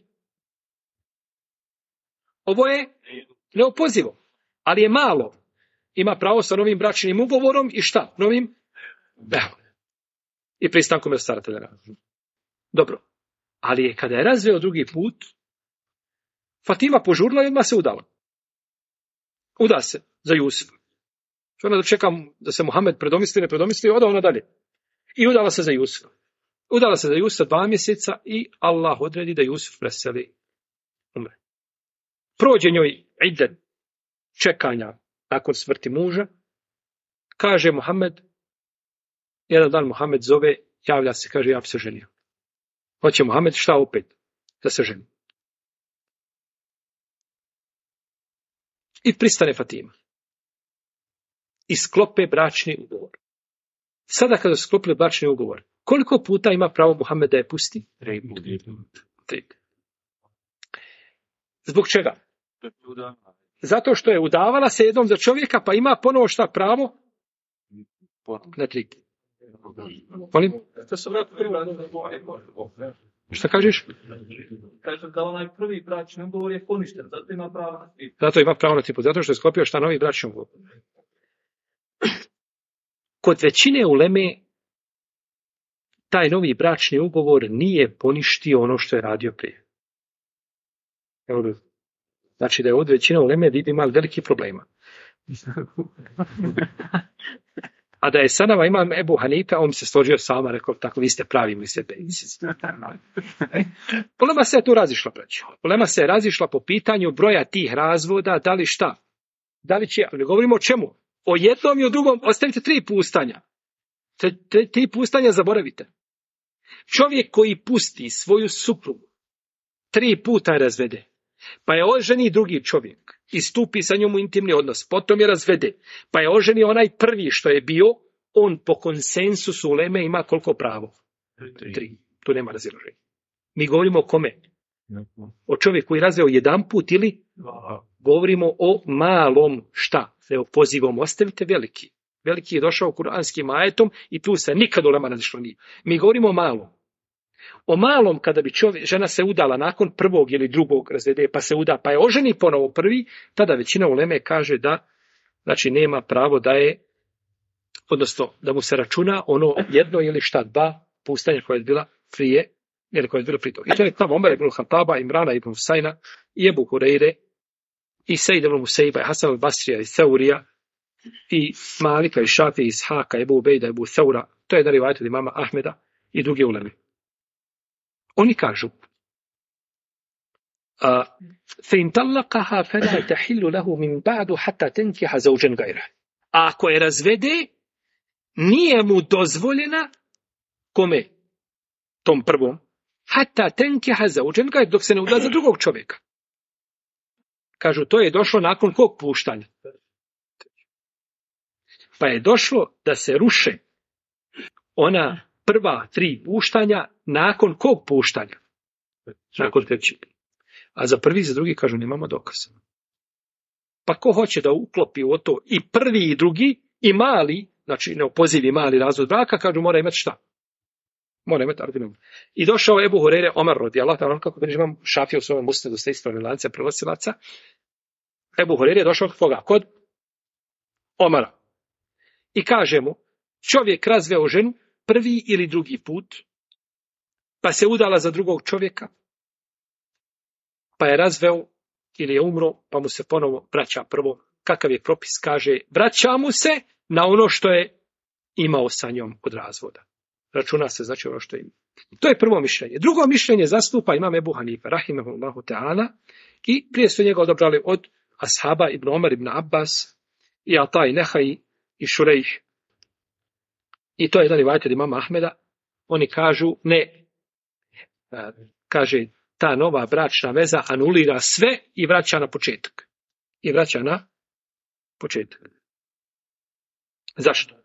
Ovo je neopozivo. Ali je malo. Ima pravo sa novim bračnim ugovorom i šta? Novim? I pristankom je staratelja. Dobro. Ali je kada je razveo drugi put, Fatima požurila i odmah se udala. Uda se za Jusufa. Ona dočekam da se Muhammed predomisli, oda ona dalje. I udala se za Jusufa. Udala se za Jusufa 2 mjeseca i Allah odredi da Jusuf preseli. Umre. Prođe njoj idet čekanja nakon smrti muža, kaže Muhammed, jedan dan Muhammed zove, javlja se, kaže, ja bi se ženio. Hoće Muhammed šta opet? Da se ženi. I pristane Fatima. I sklope bračni ugovor. Sada kada su sklopili bračni ugovor, koliko puta ima pravo Muhammed da je pusti? 3. Zbog čega? Zato što je udavala se jednom za čovjeka, pa ima ponovo šta pravo? Na 3. Molim? Šta kažeš? Kažem da onaj prvi bračni ugovor je poništen, zato ima pravo na tip. Zato ima pravo na tipu, zato što je sklopio šta novi bračni ugovor. Kod većine uleme taj novi bračni ugovor nije poništio ono što je radio prije. Znači da je od većina uleme vi bi imali veliki problema. A da je sanava imam Ebu Hanife, on se složio sama, rekao tako, vi ste pravi, vi ste Ulema se je tu razišla, braćo. Ulema se je razišla po pitanju broja tih razvoda, da li šta? Da li će, ne govorimo o čemu? O jednom i o drugom, ostavite 3 pustanja. 3 pustanja zaboravite. Čovjek koji pusti svoju suprugu 3 puta razvede, pa je oženi drugi čovjek i stupi sa njom u intimni odnos, potom je razvede, pa je oženi onaj prvi što je bio, on po konsensusu uleme ima koliko pravo? 3. Tu nema razilaženja. Mi govorimo o kome? O čovjeku koji razveo 1 put ili govorimo o malom šta? Evo pozivom, ostavite veliki. Veliki je došao kuranskim ajetom i tu se nikad ulema razišlo nije. Mi govorimo o malom. O malom kada bi žena se udala nakon prvog ili drugog razvede, pa se uda, pa je oženi ponovo prvi, tada većina uleme kaže da, znači nema pravo da je, odnosno da mu se računa ono jedno ili šta 2 pustanja koje je bila prije, ili koje je bilo prije toga. I to je tamo Omer ibn Hataba, Imrana ibn Husajna, i Ebu Hureyre, i Sejid ibn Musejba, i Hasan al-Basrija, i Seurija, i Malika, i Šafi, i Ishaka, Ebu Ubejda, Ebu Seura, to je jedan rivajat od imama Ahmeda i druge uleme. Oni kažu فَإِنْ طَلَّقَهَا فَلَا تَحِلُّ لَهُ مِنْ بَعْدُ حَتَّى تَنْكِحَ زَوْجًا غَيْرَهُ. A ako je razvede, nije mu dozvoljena kome? Tom prvom. حَتَّى تَنْكِحَ زَوْجًا غَيْرَهُ, dok se ne uda za drugog čovjeka. Kažu, to je došlo nakon kog puštanja? Pa je došlo da se ruše ona prva 3 puštanja nakon kog puštanja? Nakon 3. A za prvi i za drugi kažu nemamo dokaza. Pa ko hoće da uklopi u to i prvi i drugi i mali, znači neopozivi mali razvod braka, kažu mora imati šta? Mora imati argument. I došao Ebu Hureyre Omer radijallahu anhu, kako bilježi imam Šafija u svojom musnedu sa ispravnim lancem prenosilaca. Ebu Hureyre je došao koga? Kod Omara. I kaže mu, čovjek razveo ženu prvi ili drugi put, pa se udala za drugog čovjeka, pa je razveo ili je umro, pa mu se ponovo vraća prvo. Kakav je propis? Kaže, vraća mu se na ono što je imao sa njom od razvoda. Računa se znači ono što je imao. To je prvo mišljenje. Drugo mišljenje zastupa imam Ebu Hanife, rahimehullahu ta'ala, i prije su njega odabrali od ashaba Ibn Omar, Ibn Abbas, i Ata i Nehaj, i Šurejh. I to je jedan rivajat od imama Ahmeda. Oni kažu, ne, kaže, ta nova bračna veza anulira sve i vraća na početak. I vraća na početak. Zašto?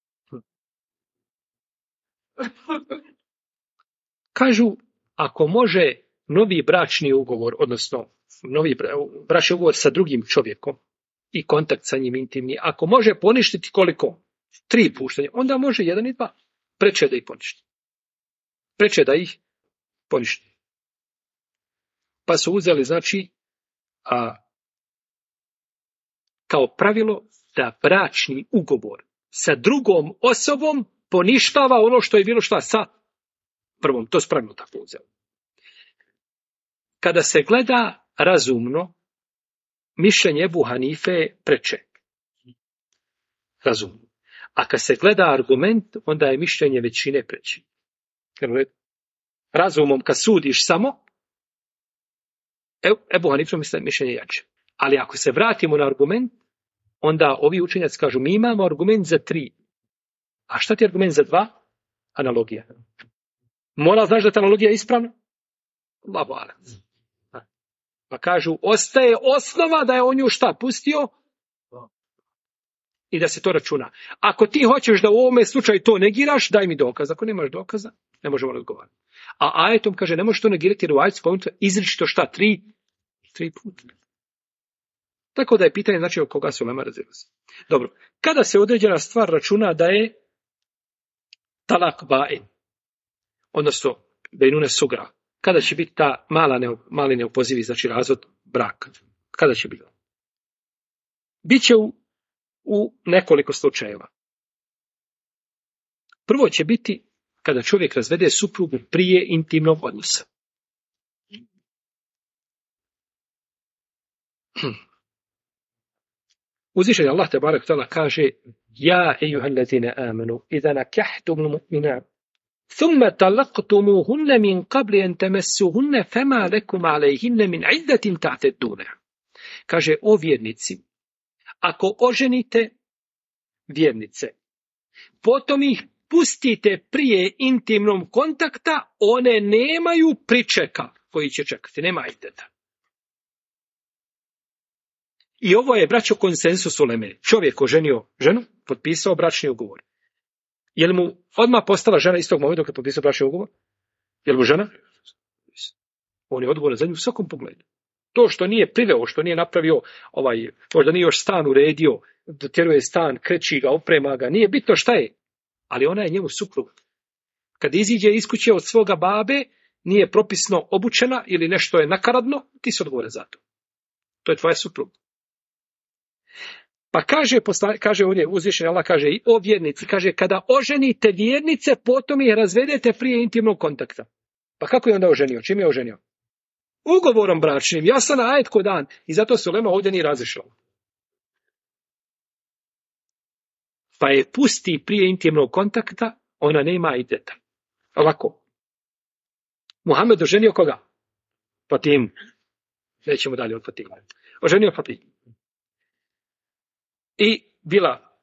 Kažu, ako može novi bračni ugovor, odnosno novi bračni ugovor sa drugim čovjekom i kontakt sa njim intimni, ako može poništiti koliko? 3 puštanja, onda može 1 i 2. Preče da ih poništi. Preče da ih poništi. Pa su uzeli, znači, kao pravilo da bračni ugovor sa drugom osobom poništava ono što je bilo šta sa prvom. To su pravilo tako uzeli. Kada se gleda razumno, mišljenje Ebu Hanife je preče. Razumno. A kad se gleda argument, onda je mišljenje većine preče. Razumom kad sudiš samo, Ebu Hanife misle mišljenje jače. Ali ako se vratimo na argument, onda ovi učenjaci kažu, mi imamo argument za 3. A šta ti je argument za 2? Analogija. Mora znaš da ta analogija je ispravna? Pa kažu, ostaje osnova da je on nju šta pustio i da se to računa. Ako ti hoćeš da u ovome slučaju to negiraš, daj mi dokaz. Ako nemaš dokaza, ne možemo razgovarati. A ajetom kaže, ne možeš to negirati jer u ajetu spomenuto izričito šta? 3 puta. Tako da je pitanje, znači, o koga se ulema razilazi. Dobro, kada se određena stvar računa da je talak ba'in, odnosno bejnune sugra, Kada će biti ta mali neopozivi, znači razvod braka? Kada će biti? Biće u nekoliko slučajeva. Prvo će biti kada čovjek razvede suprugu prije intimnog odnosa. Uzvišeni Allah tebarek ve teala kaže: Ja ejuhallazina amanu idha nakahtumul mu'minat thumma talaqtumuhunna min qabli an tamassuhunna fama lakum alayhinna min iddatin ta'tadduna. Kaže: O vjernici, ako oženite vjernice, potom ih pustite prije intimnog kontakta, one nemaju pričeka koji će čekati, nema iddeta. I ovo je, braćo, konsensus uleme. Čovjek oženio ženu, potpisao bračni ugovor. Je li mu odmah postala žena istog momenta dok je potpisao bračni ugovor? Je li mu žena? On je odgovoran za nju u svakom pogledu. To što nije priveo, što nije napravio, možda nije još stan uredio, dotjeruje stan, kreći ga, oprema ga, nije bitno šta je. Ali ona je njemu suprug. Kad iziđe iz kuće od svoga babe, nije propisno obučena ili nešto je nakaradno, ti se odgovore za to. To je tvoja suprug. Pa kaže ovdje uzvišeni Allah, kaže i o vjernici, kaže kada oženite vjernice, potom ih razvedete prije intimnog kontakta. Pa kako je onda oženio? Čim je oženio? Ugovorom bračnim, jasan ajet ko dan. I zato se ulema ovdje nije razišla. Pa je pusti prije intimnog kontakta, ona nema ideta. Ovako. Muhammed oženio koga? Fatimu. Nećemo dalje od Fatimu. Oženio Fatimu. I bila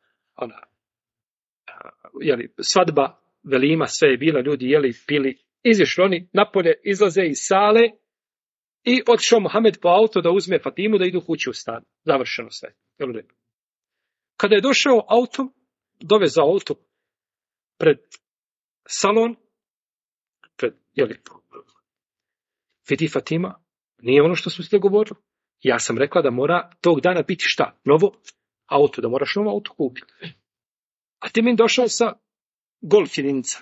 svadba, velima, sve je bila, ljudi jeli, pili, izišli oni napolje, izlaze iz sale i otišao Muhammed po auto da uzme Fatimu da idu kući u stan. Završeno sve. Kada je došao autom, dovezao auto pred salon, vidi Fatima, nije ono što smo ste govorili. Ja sam rekla da mora tog dana biti šta? Novo auto, da moraš novo auto kupiti. A ti mi došao sa Golf jedinica.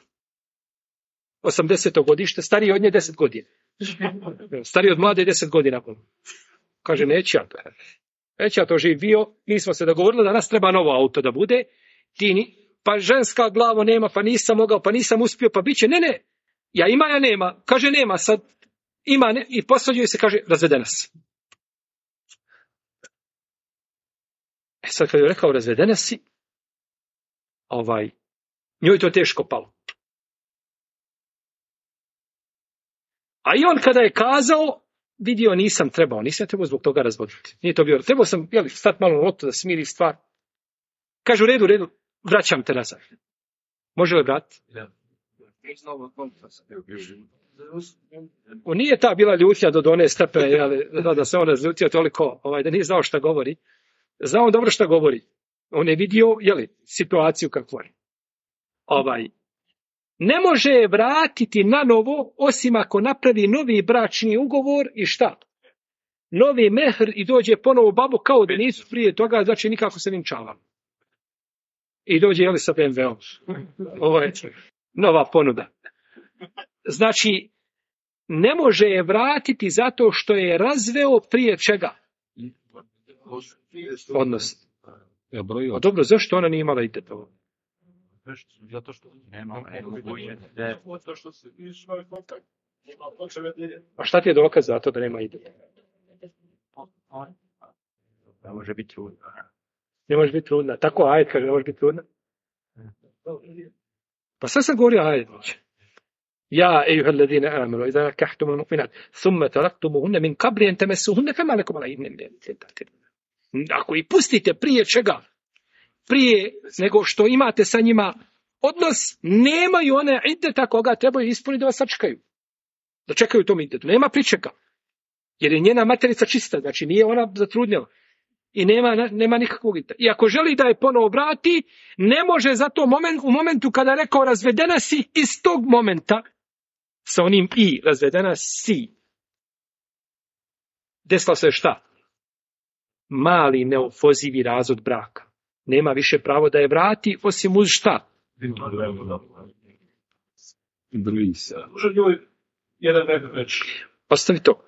80. godište, stariji od nje 10 godina. Stariji od mlade 10 godina. Kaže, neće ja to živio, mi smo se dogovorili da nas treba novo auto da bude. Pa ženska glavo nema, pa nisam mogao, pa nisam uspio, pa bit će, ne, ja ima, ja nema. Kaže, nema, sad ima, ne, i posvađuje se, kaže, razvedena si. Sad kad je rekao razvedena si, njoj to teško palo. A i on kada je kazao, vidio nisam trebao zbog toga razvoditi. Nije to bio, trebao sam stati malo na lotu da smiri stvar. Kaže, u redu, vraćam te nazad. Može li vratiti? Nije ta bila ljutnja do one stepene, da se on razljutio toliko, da nije znao šta govori. Znao dobro šta govori. On je vidio, situaciju kakvu je. Ne može je vratiti na novo, osim ako napravi novi bračni ugovor i šta? Novi mehr i dođe ponovo babu kao da nisu prije toga, znači nikako se vinčavali. I dođe, sa BMW-om. Ovo je nova ponuda. Znači, ne može je vratiti zato što je razveo prije čega? Odnos. Dobro, zašto ona nije imala ide to? Zato što nema. A šta ti je dokaz za to da nema ide? Ne može biti trudna. Ne može biti trudna. Tako ajet kaže, ne može biti trudna. Pa sad sam govorio ajet. Ja, ejuhallazina amanu, idha nakahtumul mu'minat, thumma talaqtumuhunna min qabli an tamassuhunna fama lakum alayhinna min iddatin. Ako i pustite prije čega? Prije nego što imate sa njima odnos, nemaju one iddeta koga trebaju ispuniti da vas sačekaju. Da čekaju tom iddetu. Nema pričeka. Jer je njena materica čista, znači nije ona zatrudnjela. I nema nikakvog iddeta. I ako želi da je ponovo vrati, ne može zato u momentu kada je rekao razvedena si, iz tog momenta sa onim i razvedena si. Desilo se šta? Mali neopozivi razvod braka. Nema više pravo da je vrati, osim uz šta? Jedan metr već. Ostavi to.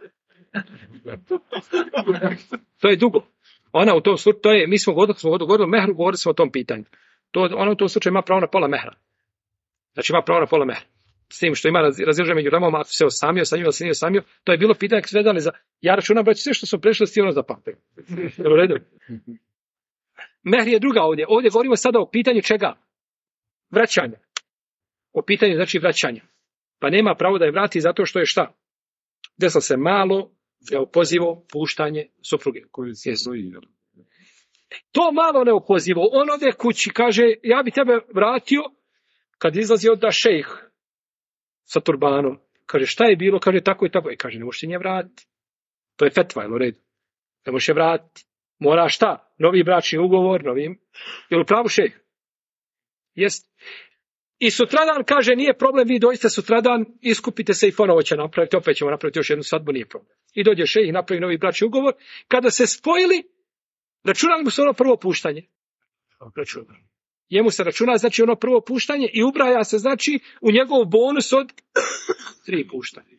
To je dugo. Ona u tom slučaju, mi smo govorili o mehru, govorili smo o tom pitanju. Ona u tom slučaju ima pravo na pola mehra. Znači ima pravo na pola mehra. S tim što ima razilaženje među ulemama, ako se osamio sa njim ili se nije osamio, to je bilo pitanje sve dali za... Ja računam, brać, sve što smo prešli s ono za papir. U redu. Mehr je druga ovdje. Ovdje govorimo sada o pitanju čega? Vraćanja. O pitanju znači vraćanja. Pa nema pravo da je vrati zato što je šta? Desilo se malo, neopozivo puštanje supruge. Koji se stoji. To malo neopozivo. On ode kući, kaže, ja bi tebe vratio kad izlazi od da šejh sa turbanom. Kaže, šta je bilo? Kaže, tako i tako. I kaže, ne možeš nje vratiti. To je fetva, jel u redu? Ne možeš je vratiti. Mora šta? Novi bračni ugovor, novim. Jel u pravu šejh? Jest. I sutradan kaže, nije problem, vi doista sutradan iskupite se i ponovo će napraviti, opet ćemo napraviti još jednu svadbu, nije problem. I dođe šejh i napravi novi bračni ugovor. Kada se spojili, računali mu se ono prvo puštanje. Njemu se računa, znači ono prvo puštanje i ubraja se, znači, u njegov bonus od 3 puštanja.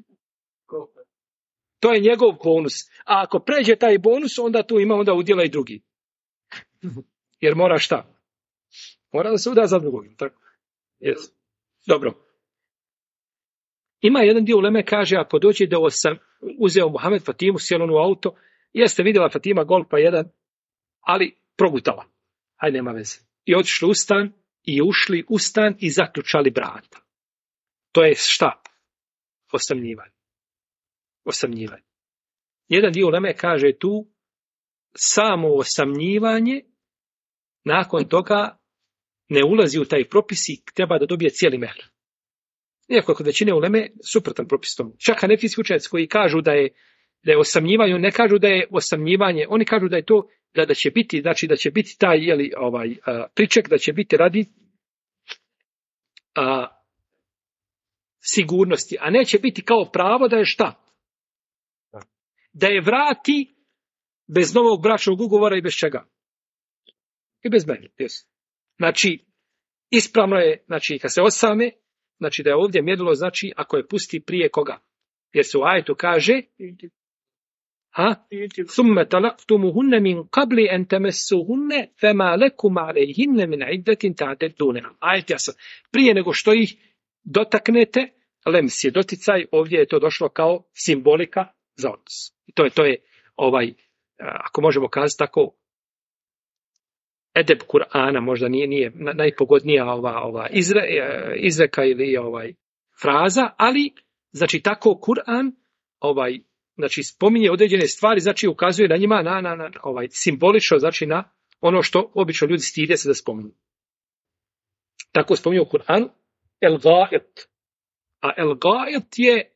To je njegov bonus. A ako pređe taj bonus, onda tu ima onda udjela i drugi. Jer mora šta? Mora da se uda za drugog. Tako? Yes. Dobro. Ima jedan dio uleme, kaže, ako dođe da sam uzeo Muhammed Fatimu, sjelo u auto, jeste vidjela Fatima Golfa jedan, ali progutala. Hajde, nema veze. I otišli u stan, i ušli u stan i zaključali vrata. To je šta? Osamnjivanje. Jedan dio uleme kaže tu, samo osamnjivanje, nakon toga ne ulazi u taj propis i treba da dobije cijeli mehr. Iako kod većine uleme suprotan propis tomu. Čak hanefijski učenjaci koji kažu da je osamnjivanje, ne kažu da je osamnjivanje, oni kažu da je to da će biti, znači da će biti taj priček, da će biti radi sigurnosti, a neće biti kao pravo da je šta? Da je vrati bez novog bračnog ugovora i bez čega? I bez mene. Znači, ispravno je, znači, kad se osame, znači da je ovdje mjerilo, znači, ako je pusti prije koga? Jer se u ajetu kaže, ثُمَّ تَلَقْتُمُهُنَّ مِنْ قَبْلِ أَنْ تَمَسُّهُنَّ فَمَا لَكُمْ عَلَيْهِنَّ مِنْ عِدَّةٍ تَعْتَدُّونَ. Ajet jasan. Prije nego što ih dotaknete, lems je doticaj, ovdje je to došlo kao simbolika za odnos. I to je ako možemo kazati tako, edeb Kur'ana, možda nije najpogodnija izreka ili fraza, ali znači tako Kur'an znači spominje određene stvari, znači ukazuje na njima na simbolično, znači na ono što obično ljudi stide se da spominju. Tako spominje u Kur'anu el-ga'it. A el-ga'it je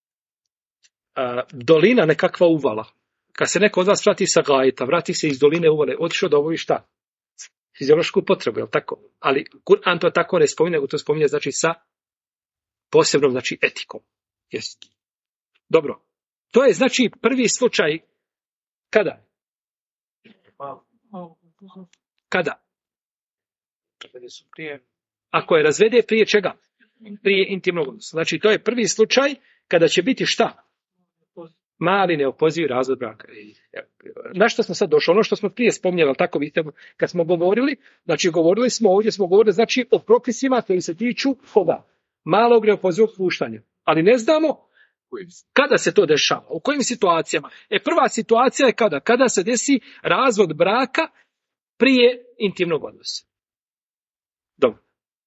dolina, nekakva uvala. Kad se neko od vas vrati sa gajita, vrati se iz doline uvale, otišao da obavi šta? Fiziološku potrebu, je li tako? Ali Kur'an to tako ne spominje, nego to spominje znači sa posebnom, znači etikom. Jest. Dobro. To je znači prvi slučaj kada? Kada? Ako je razvede prije čega? Prije intimnog odnosa. Znači to je prvi slučaj kada će biti šta? Mali neopozivi razvod braka. Na što smo sad došli? Ono što smo prije spominjali, tako vidite, kad smo govorili, znači govorili smo znači o propisima koji se tiču koga? Malog neopozivog puštanja. Ali ne znamo kada se to dešava, u kojim situacijama. Prva situacija je kada? Kada se desi razvod braka prije intimnog odnosa. Dobro.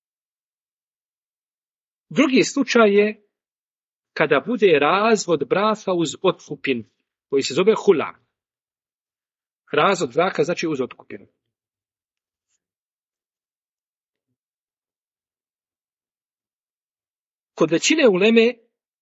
Drugi slučaj je kada bude razvod braka uz otkupinu, koji se zove hula. Razvod braka znači uz otkupinu. Kod većine uleme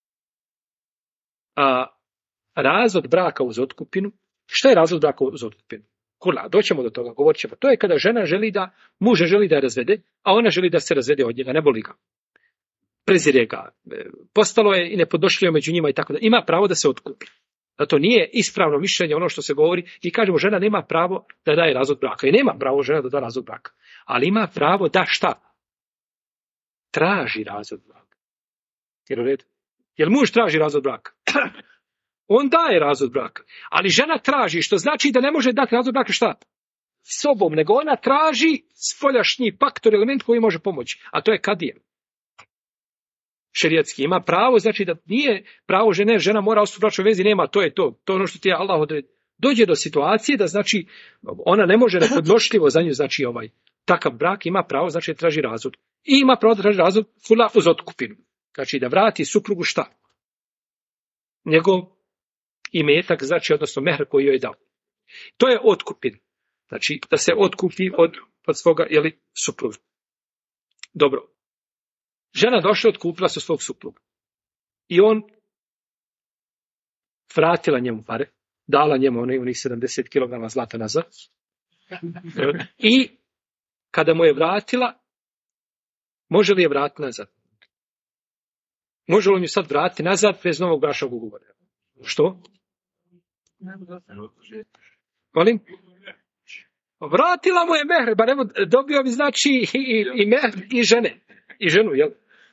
razvod braka uz otkupinu. Šta je razvod braka uz otkupinu? Hula, doćemo do toga, govorit ćemo. To je kada žena muž želi da je razvede, a ona želi da se razvede od njega, ne boli ga. Prezire ga, postalo je i nepodnošljivo među njima i tako da. Ima pravo da se otkupi. Zato nije ispravno mišljenje ono što se govori i kažemo žena nema pravo da daje razvod braka. I nema pravo žena da da razvod braka. Ali ima pravo da šta? Traži razvod braka. Jer u redu. Jer muž traži razvod braka. On daje razvod braka. Ali žena traži, što znači da ne može dati razvod braka šta? Sobom, nego ona traži spoljašnji faktor, element koji može pomoći. A to je kadija. Šerijatski ima pravo, znači da nije pravo žene, žena mora ostati u bračnoj vezi, nema, to je to. To je ono što ti je Allah odredi. Dođe do situacije da znači ona ne može nepodnošljivo za nju, znači takav brak ima pravo, znači da traži razvod. I ima pravo da traži razvod hula uz otkupinu. Znači da vrati suprugu šta? Njegov imetak, znači odnosno mehr koji joj je dao. To je otkupin. Znači da se otkupi od svoga supruga. Dobro. Žena došla, otkupila se svog supruga. I on vratila njemu pare, dala njemu onih 70 kg zlata nazad. I kada mu je vratila, može li je vratiti nazad? Može li nju sad vratiti nazad bez novog bračnog ugovora? Što? Molim? Vratila mu je mehr, bar evo dobio bi znači i mehr i žene. I ženu, jel?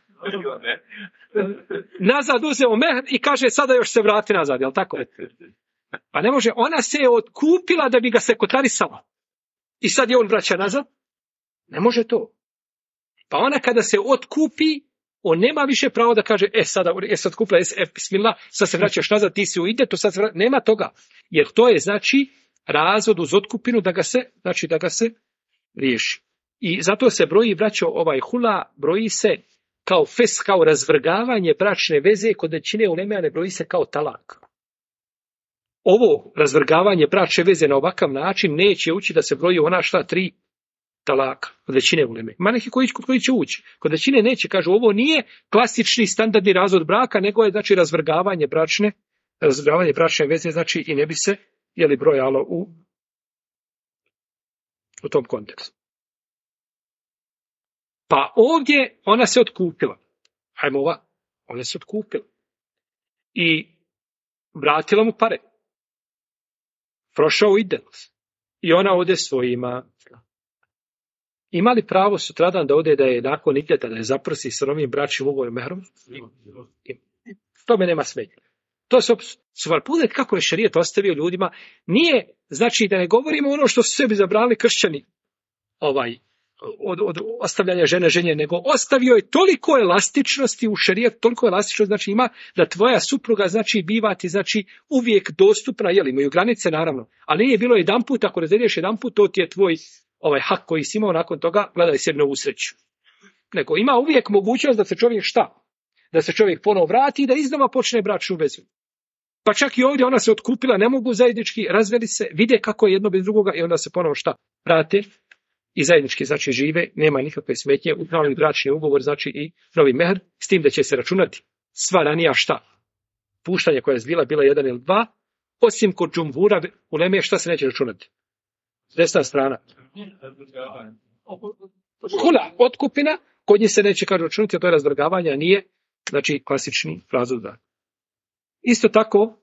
Nazad uzeo mehr i kaže sada još se vrati nazad, jel tako? Pa ne može, ona se je otkupila da bi ga se kotarisala. I sad je on vraća nazad? Ne može to. Pa ona kada se otkupi, on nema više pravo da kaže, sada otkupila, bismillah, sad se vraćaš nazad, ti si u idetu, sad se vraćaš, nema toga. Jer to je znači razvod uz otkupinu da ga se riješi. I zato se broji, braćo, hula broji se kao fes, kao razvrgavanje bračne veze, kod većine uleme, a ne broji se kao talak. Ovo razvrgavanje bračne veze na ovakav način neće ući da se broji ona 3 talaka, kod većine uleme. Ima neki koji će ući. Kod većine neće, kažu, ovo nije klasični standardni razvod braka, nego je znači razvrgavanje bračne veze, znači i ne bi se brojalo u tom kontekstu. Pa ovdje ona se otkupila. Ona se otkupila. I vratila mu pare. Prošao ide. I ona ode svojima. Ima li pravo sutradan da ode da je nakon ideta, da je zaprsi s novim bračnim ugovorom mehrom? To me nema smetnje. To su pogledajte kako je šerijet ostavio ljudima. Nije, znači da ne govorimo ono što su sebi zabrali kršćani, od ostavljanja ženje, nego ostavio je toliko elastičnosti u šerijetu, toliko elastičnosti, znači ima da tvoja supruga, znači bivati, znači uvijek dostupna, imaju granice naravno, ali nije bilo jedan put, ako razrediješ jedan put, to ti je tvoj hak koji si imao, nakon toga gledaj sebi novu sreću. Nego ima uvijek mogućnost da se čovjek da se čovjek ponovo vrati i da iznova počne bračnu vezu. Pa čak i ovdje ona se otkupila, ne mogu zajednički, razveli se, vide kako je jedno bez drugoga i onda se ponovo vrate i zajednički znači žive, nema nikakve smetnje, novi bračni ugovor znači i novi mehr, s tim da će se računati sva ranija puštanja koja je bila 1 ili 2, osim kod džumhura uleme šta se neće računati. Desna strana. Hula, otkupina, kod njih se neće računati, a to je razvrgavanje, a nije znači klasični razvod braka. Isto tako,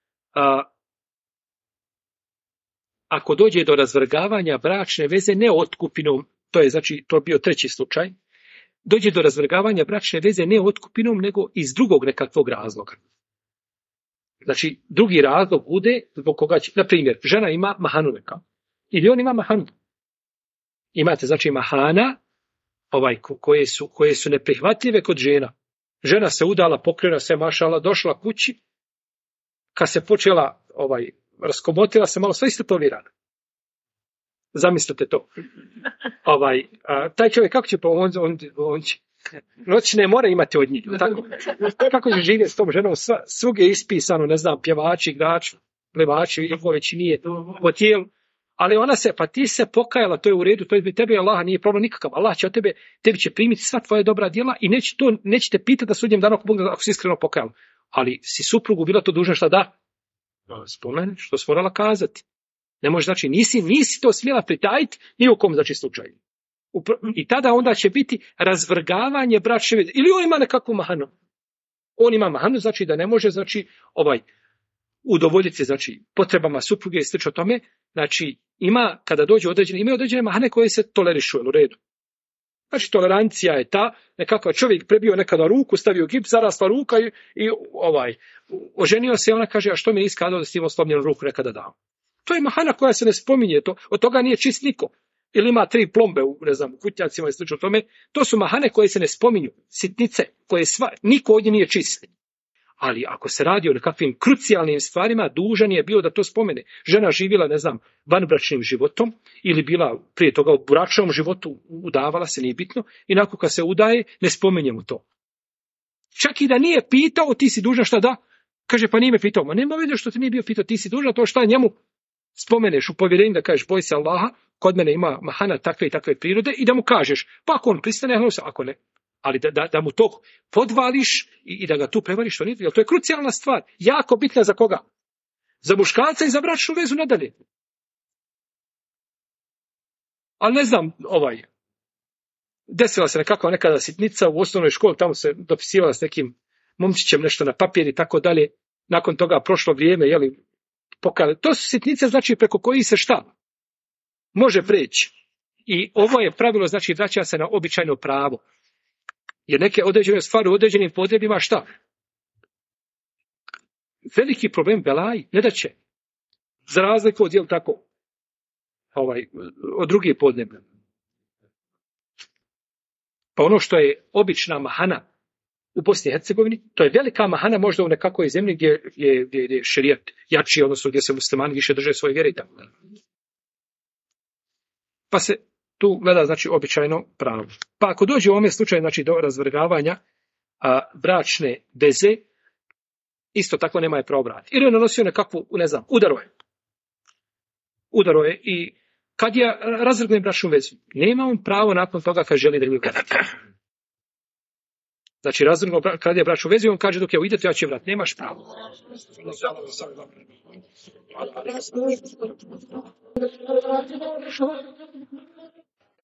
ako dođe do razvrgavanja bračne veze ne otkupinom, to je znači to bio treći slučaj, dođe do razvrgavanja bračne veze ne otkupinom, nego iz drugog nekakvog razloga. Znači, drugi razlog bude zbog koga će, na primjer, žena ima mahanu neka, ili on ima mahanu. Imate, znači, mahana, koje su neprihvatljive kod žena. Žena se udala, pokrena se, mašala, došla kući, kad se počela, raskomotila se malo, sve isto tolerirano. Zamislite to. Taj čovjek, kako će on će noćne mora imati od njih. Tako? Kako će živjeti s tom ženom? Svug je ispisano, ne znam, pjevači, igrači, plevači, iako već nije po tijelu. Ali ona pa ti se pokajala, to je u redu, to je tebi Allah, nije problem nikakav. Allah će od tebi će primiti sva tvoja dobra djela i neće te pitati da sudnjem danu ako si iskreno pokajala. Ali si suprugu bila to dužna šta da? Spomeni što si morala kazati. Ne može, znači nisi to smjela pritajiti ni u kom znači slučaju. I tada onda će biti razvrgavanje bračne veze. Ili on ima nekakvu mahanu. On ima mahanu, znači da ne može, znači udovoljiti znači potrebama supruge i slično tome. Znači ima kada dođe imaju određene mahane koje se tolerišu u redu. Znači, tolerancija je ta, nekakav čovjek prebio nekada ruku, stavio gips, zarasla ruka i oženio se i ona kaže, a što mi je iskazao da si imao slomljenu ruku nekada dao? To je mahana koja se ne spominje, od toga nije čist niko. Ili ima 3 plombe u kutnjacima i slično tome. To su mahane koje se ne spominju, sitnice, koje niko ovdje nije čist. Ali ako se radi o nekakvim krucijalnim stvarima, dužan je bio da to spomene. Žena živjela, vanbračnim životom ili bila prije toga u bračnom životu, udavala se, nije bitno, i nakon kad se udaje, ne spominje mu to. Čak i da nije pitao, ti si dužan šta da? Kaže, pa nije me pitao. Ma nema veze što ti nije bio pitao, ti si dužan to šta njemu spomeneš u povjerenju da kažeš, boj se Allaha, kod mene ima mahana takve i takve prirode i da mu kažeš, pa ako on pristane, ako ne. Ali da mu to podvališ i da ga tu prevariš, jer to je krucijalna stvar. Jako bitna za koga? Za muškarca i za bračnu vezu nadalje. Ali ne znam, desila se nekada sitnica u osnovnoj školi, tamo se dopisivala s nekim momčićem nešto na papir i tako dalje. Nakon toga prošlo vrijeme, to su sitnice, znači preko kojih se šta? Može preći. I ovo je pravilo, znači vraća se na običajno pravo. Jer neke određene stvari u određenim podrebima šta? Veliki problem belaj, ne da će. Za razliku od, od drugih podneblja. Pa ono što je obična mahana u Bosni i Hercegovini, to je velika mahana možda u nekakvoj zemlji gdje je šerijat jači, odnosno gdje se muslimani više drže svoje vjere i tako. Pa se tu gleda, znači, običajno pravo. Pa ako dođe u ovome slučaju, znači, do razvrgavanja bračne veze, isto tako nema je pravo vratiti. Jer je nanosio nekakvu, udaro je i kad je razvrgne bračnu vezu, nema on pravo nakon toga kad želi da ju vratiti. Znači, razvrgnuo kad je bračnu vezu, on kaže dok je idete, ja će vratiti. Nemaš pravo.